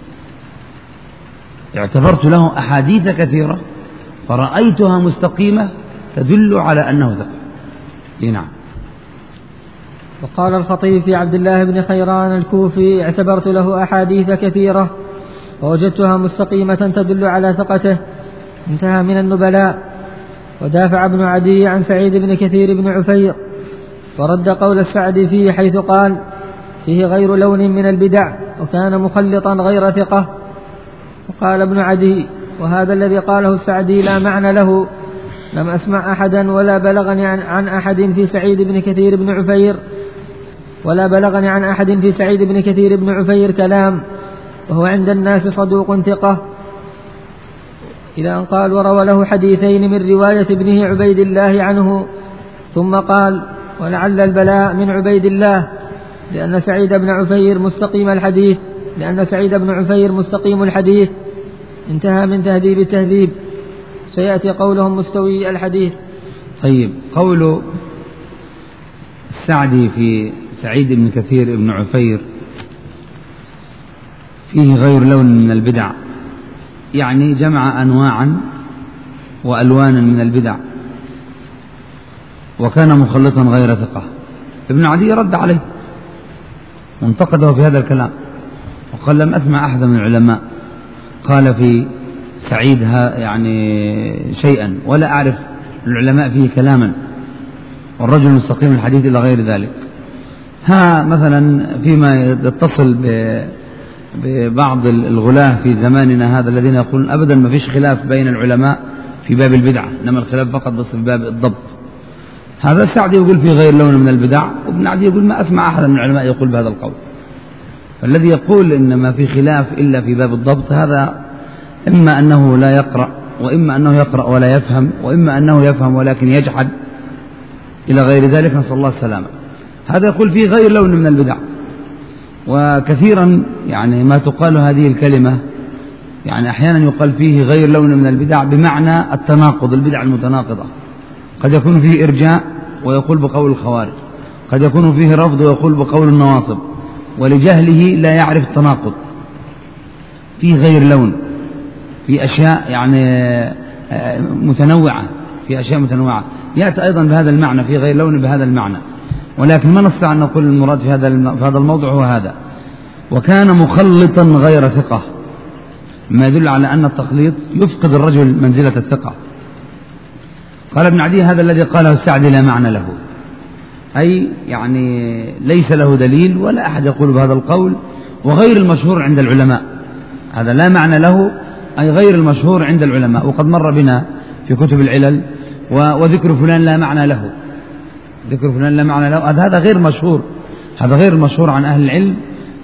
اعتبرت له أحاديث كثيرة فرأيتها مستقيمة تدل على أنه ثقة. نعم. وقال الخطيب في عبد الله بن خيران الكوفي اعتبرت له أحاديث كثيرة ووجدتها مستقيمة تدل على ثقته، انتهى من النبلاء. ودافع ابن عدي عن سعيد بن كثير بن عفير ورد قول السعدي فيه حيث قال فيه غير لون من البدع وكان مخلطا غير ثقة. وقال ابن عدي وهذا الذي قاله السعدي لا معنى له، لم أسمع أحدا ولا بلغني عن, عن أحد في سعيد بن كثير بن عفير ولا بلغني عن أحد في سعيد بن كثير بن عفير كلام، وهو عند الناس صدوق ثقة. إلى أن قال وروى له حديثين من رواية ابنه عبيد الله عنه، ثم قال ولعل البلاء من عبيد الله لأن سعيد بن عفير مستقيم الحديث لأن سعيد بن عفير مستقيم الحديث. انتهى من تهذيب التهذيب. سيأتي قولهم مستوي الحديث. طيب، قول السعدي في سعيد بن كثير بن عفير فيه غير لون من البدع، يعني جمع أنواعا وألوانا من البدع وكان مخلطا غير ثقة. ابن عدي رد عليه وانتقده في هذا الكلام وقال لم أسمع أحد من العلماء قال في سعيد يعني شيئا ولا أعرف العلماء فيه كلاما، والرجل مستقيم الحديث إلى غير ذلك. ها مثلا فيما يتصل ببعض الغلاة في زماننا هذا الذين يقولون أبدا ما فيش خلاف بين العلماء في باب البدعة، إنما الخلاف فقط بس في باب الضبط. هذا السعدي يقول فيه غير لون من البدع، وابن عدي يقول ما أسمع أحد من العلماء يقول بهذا القول. فالذي يقول إن ما في خلاف إلا في باب الضبط هذا إما أنه لا يقرأ، وإما أنه يقرأ ولا يفهم، وإما أنه يفهم ولكن يجحد إلى غير ذلك، نسأل الله السلامة. هذا يقول فيه غير لون من البدع. وكثيرا يعني ما تقال هذه الكلمة يعني أحيانا يقال فيه غير لون من البدع بمعنى التناقض، البدع المتناقضة. قد يكون فيه إرجاء ويقول بقول الخوارج، قد يكون فيه رفض ويقول بقول النواصب، ولجهله لا يعرف التناقض. فيه غير لون في أشياء يعني متنوعة، في أشياء متنوعة يأتي أيضا بهذا المعنى، في غير لون بهذا المعنى، ولكن ما نستطيع أن نقول المراد في هذا في هذا الموضوع هو هذا. وكان مخلطا غير ثقة، ما يدل على أن التخليط يفقد الرجل منزلة الثقة. قال ابن عدي هذا الذي قاله السعدي لا معنى له، أي يعني ليس له دليل ولا أحد يقول بهذا القول، وغير المشهور عند العلماء. هذا لا معنى له أي غير المشهور عند العلماء. وقد مر بنا في كتب العلل وذكر فلان لا معنى له، ذكر فلان لا معنى له، هذا غير مشهور، هذا غير مشهور عن أهل العلم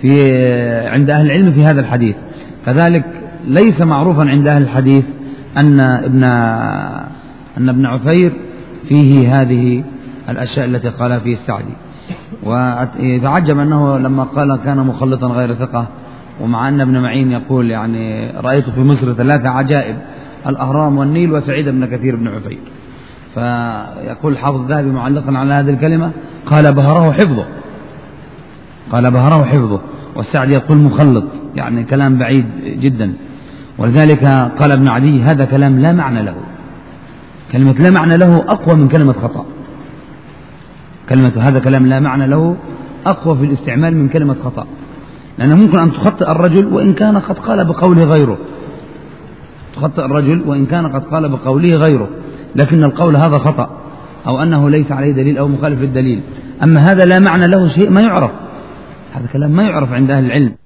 في عند أهل العلم في هذا الحديث. كذلك ليس معروفا عند أهل الحديث أن ابن أن ابن عفير فيه هذه الأشياء التي قالها فيه السعدي. ويتعجب أنه لما قال كان مخلطا غير ثقة، ومع أن ابن معين يقول يعني رأيت في مصر ثلاثة عجائب: الأهرام والنيل وسعيد بن كثير بن عفير. فيقول الحافظ الذهبي معلقا على هذه الكلمة: قال بهره حفظه، قال بهره حفظه. والسعدي يقول مخلط، يعني كلام بعيد جدا. ولذلك قال ابن عدي: هذا كلام لا معنى له. كلمة لا معنى له أقوى من كلمة خطأ. كلمة هذا كلام لا معنى له أقوى في الاستعمال من كلمة خطأ، لأنه ممكن أن تخطئ الرجل وإن كان قد قال بقوله غيره، تخطئ الرجل وإن كان قد قال بقوله غيره، لكن القول هذا خطأ أو أنه ليس عليه دليل أو مخالف للدليل. أما هذا لا معنى له شيء ما يعرف، هذا كلام ما يعرف عند أهل العلم.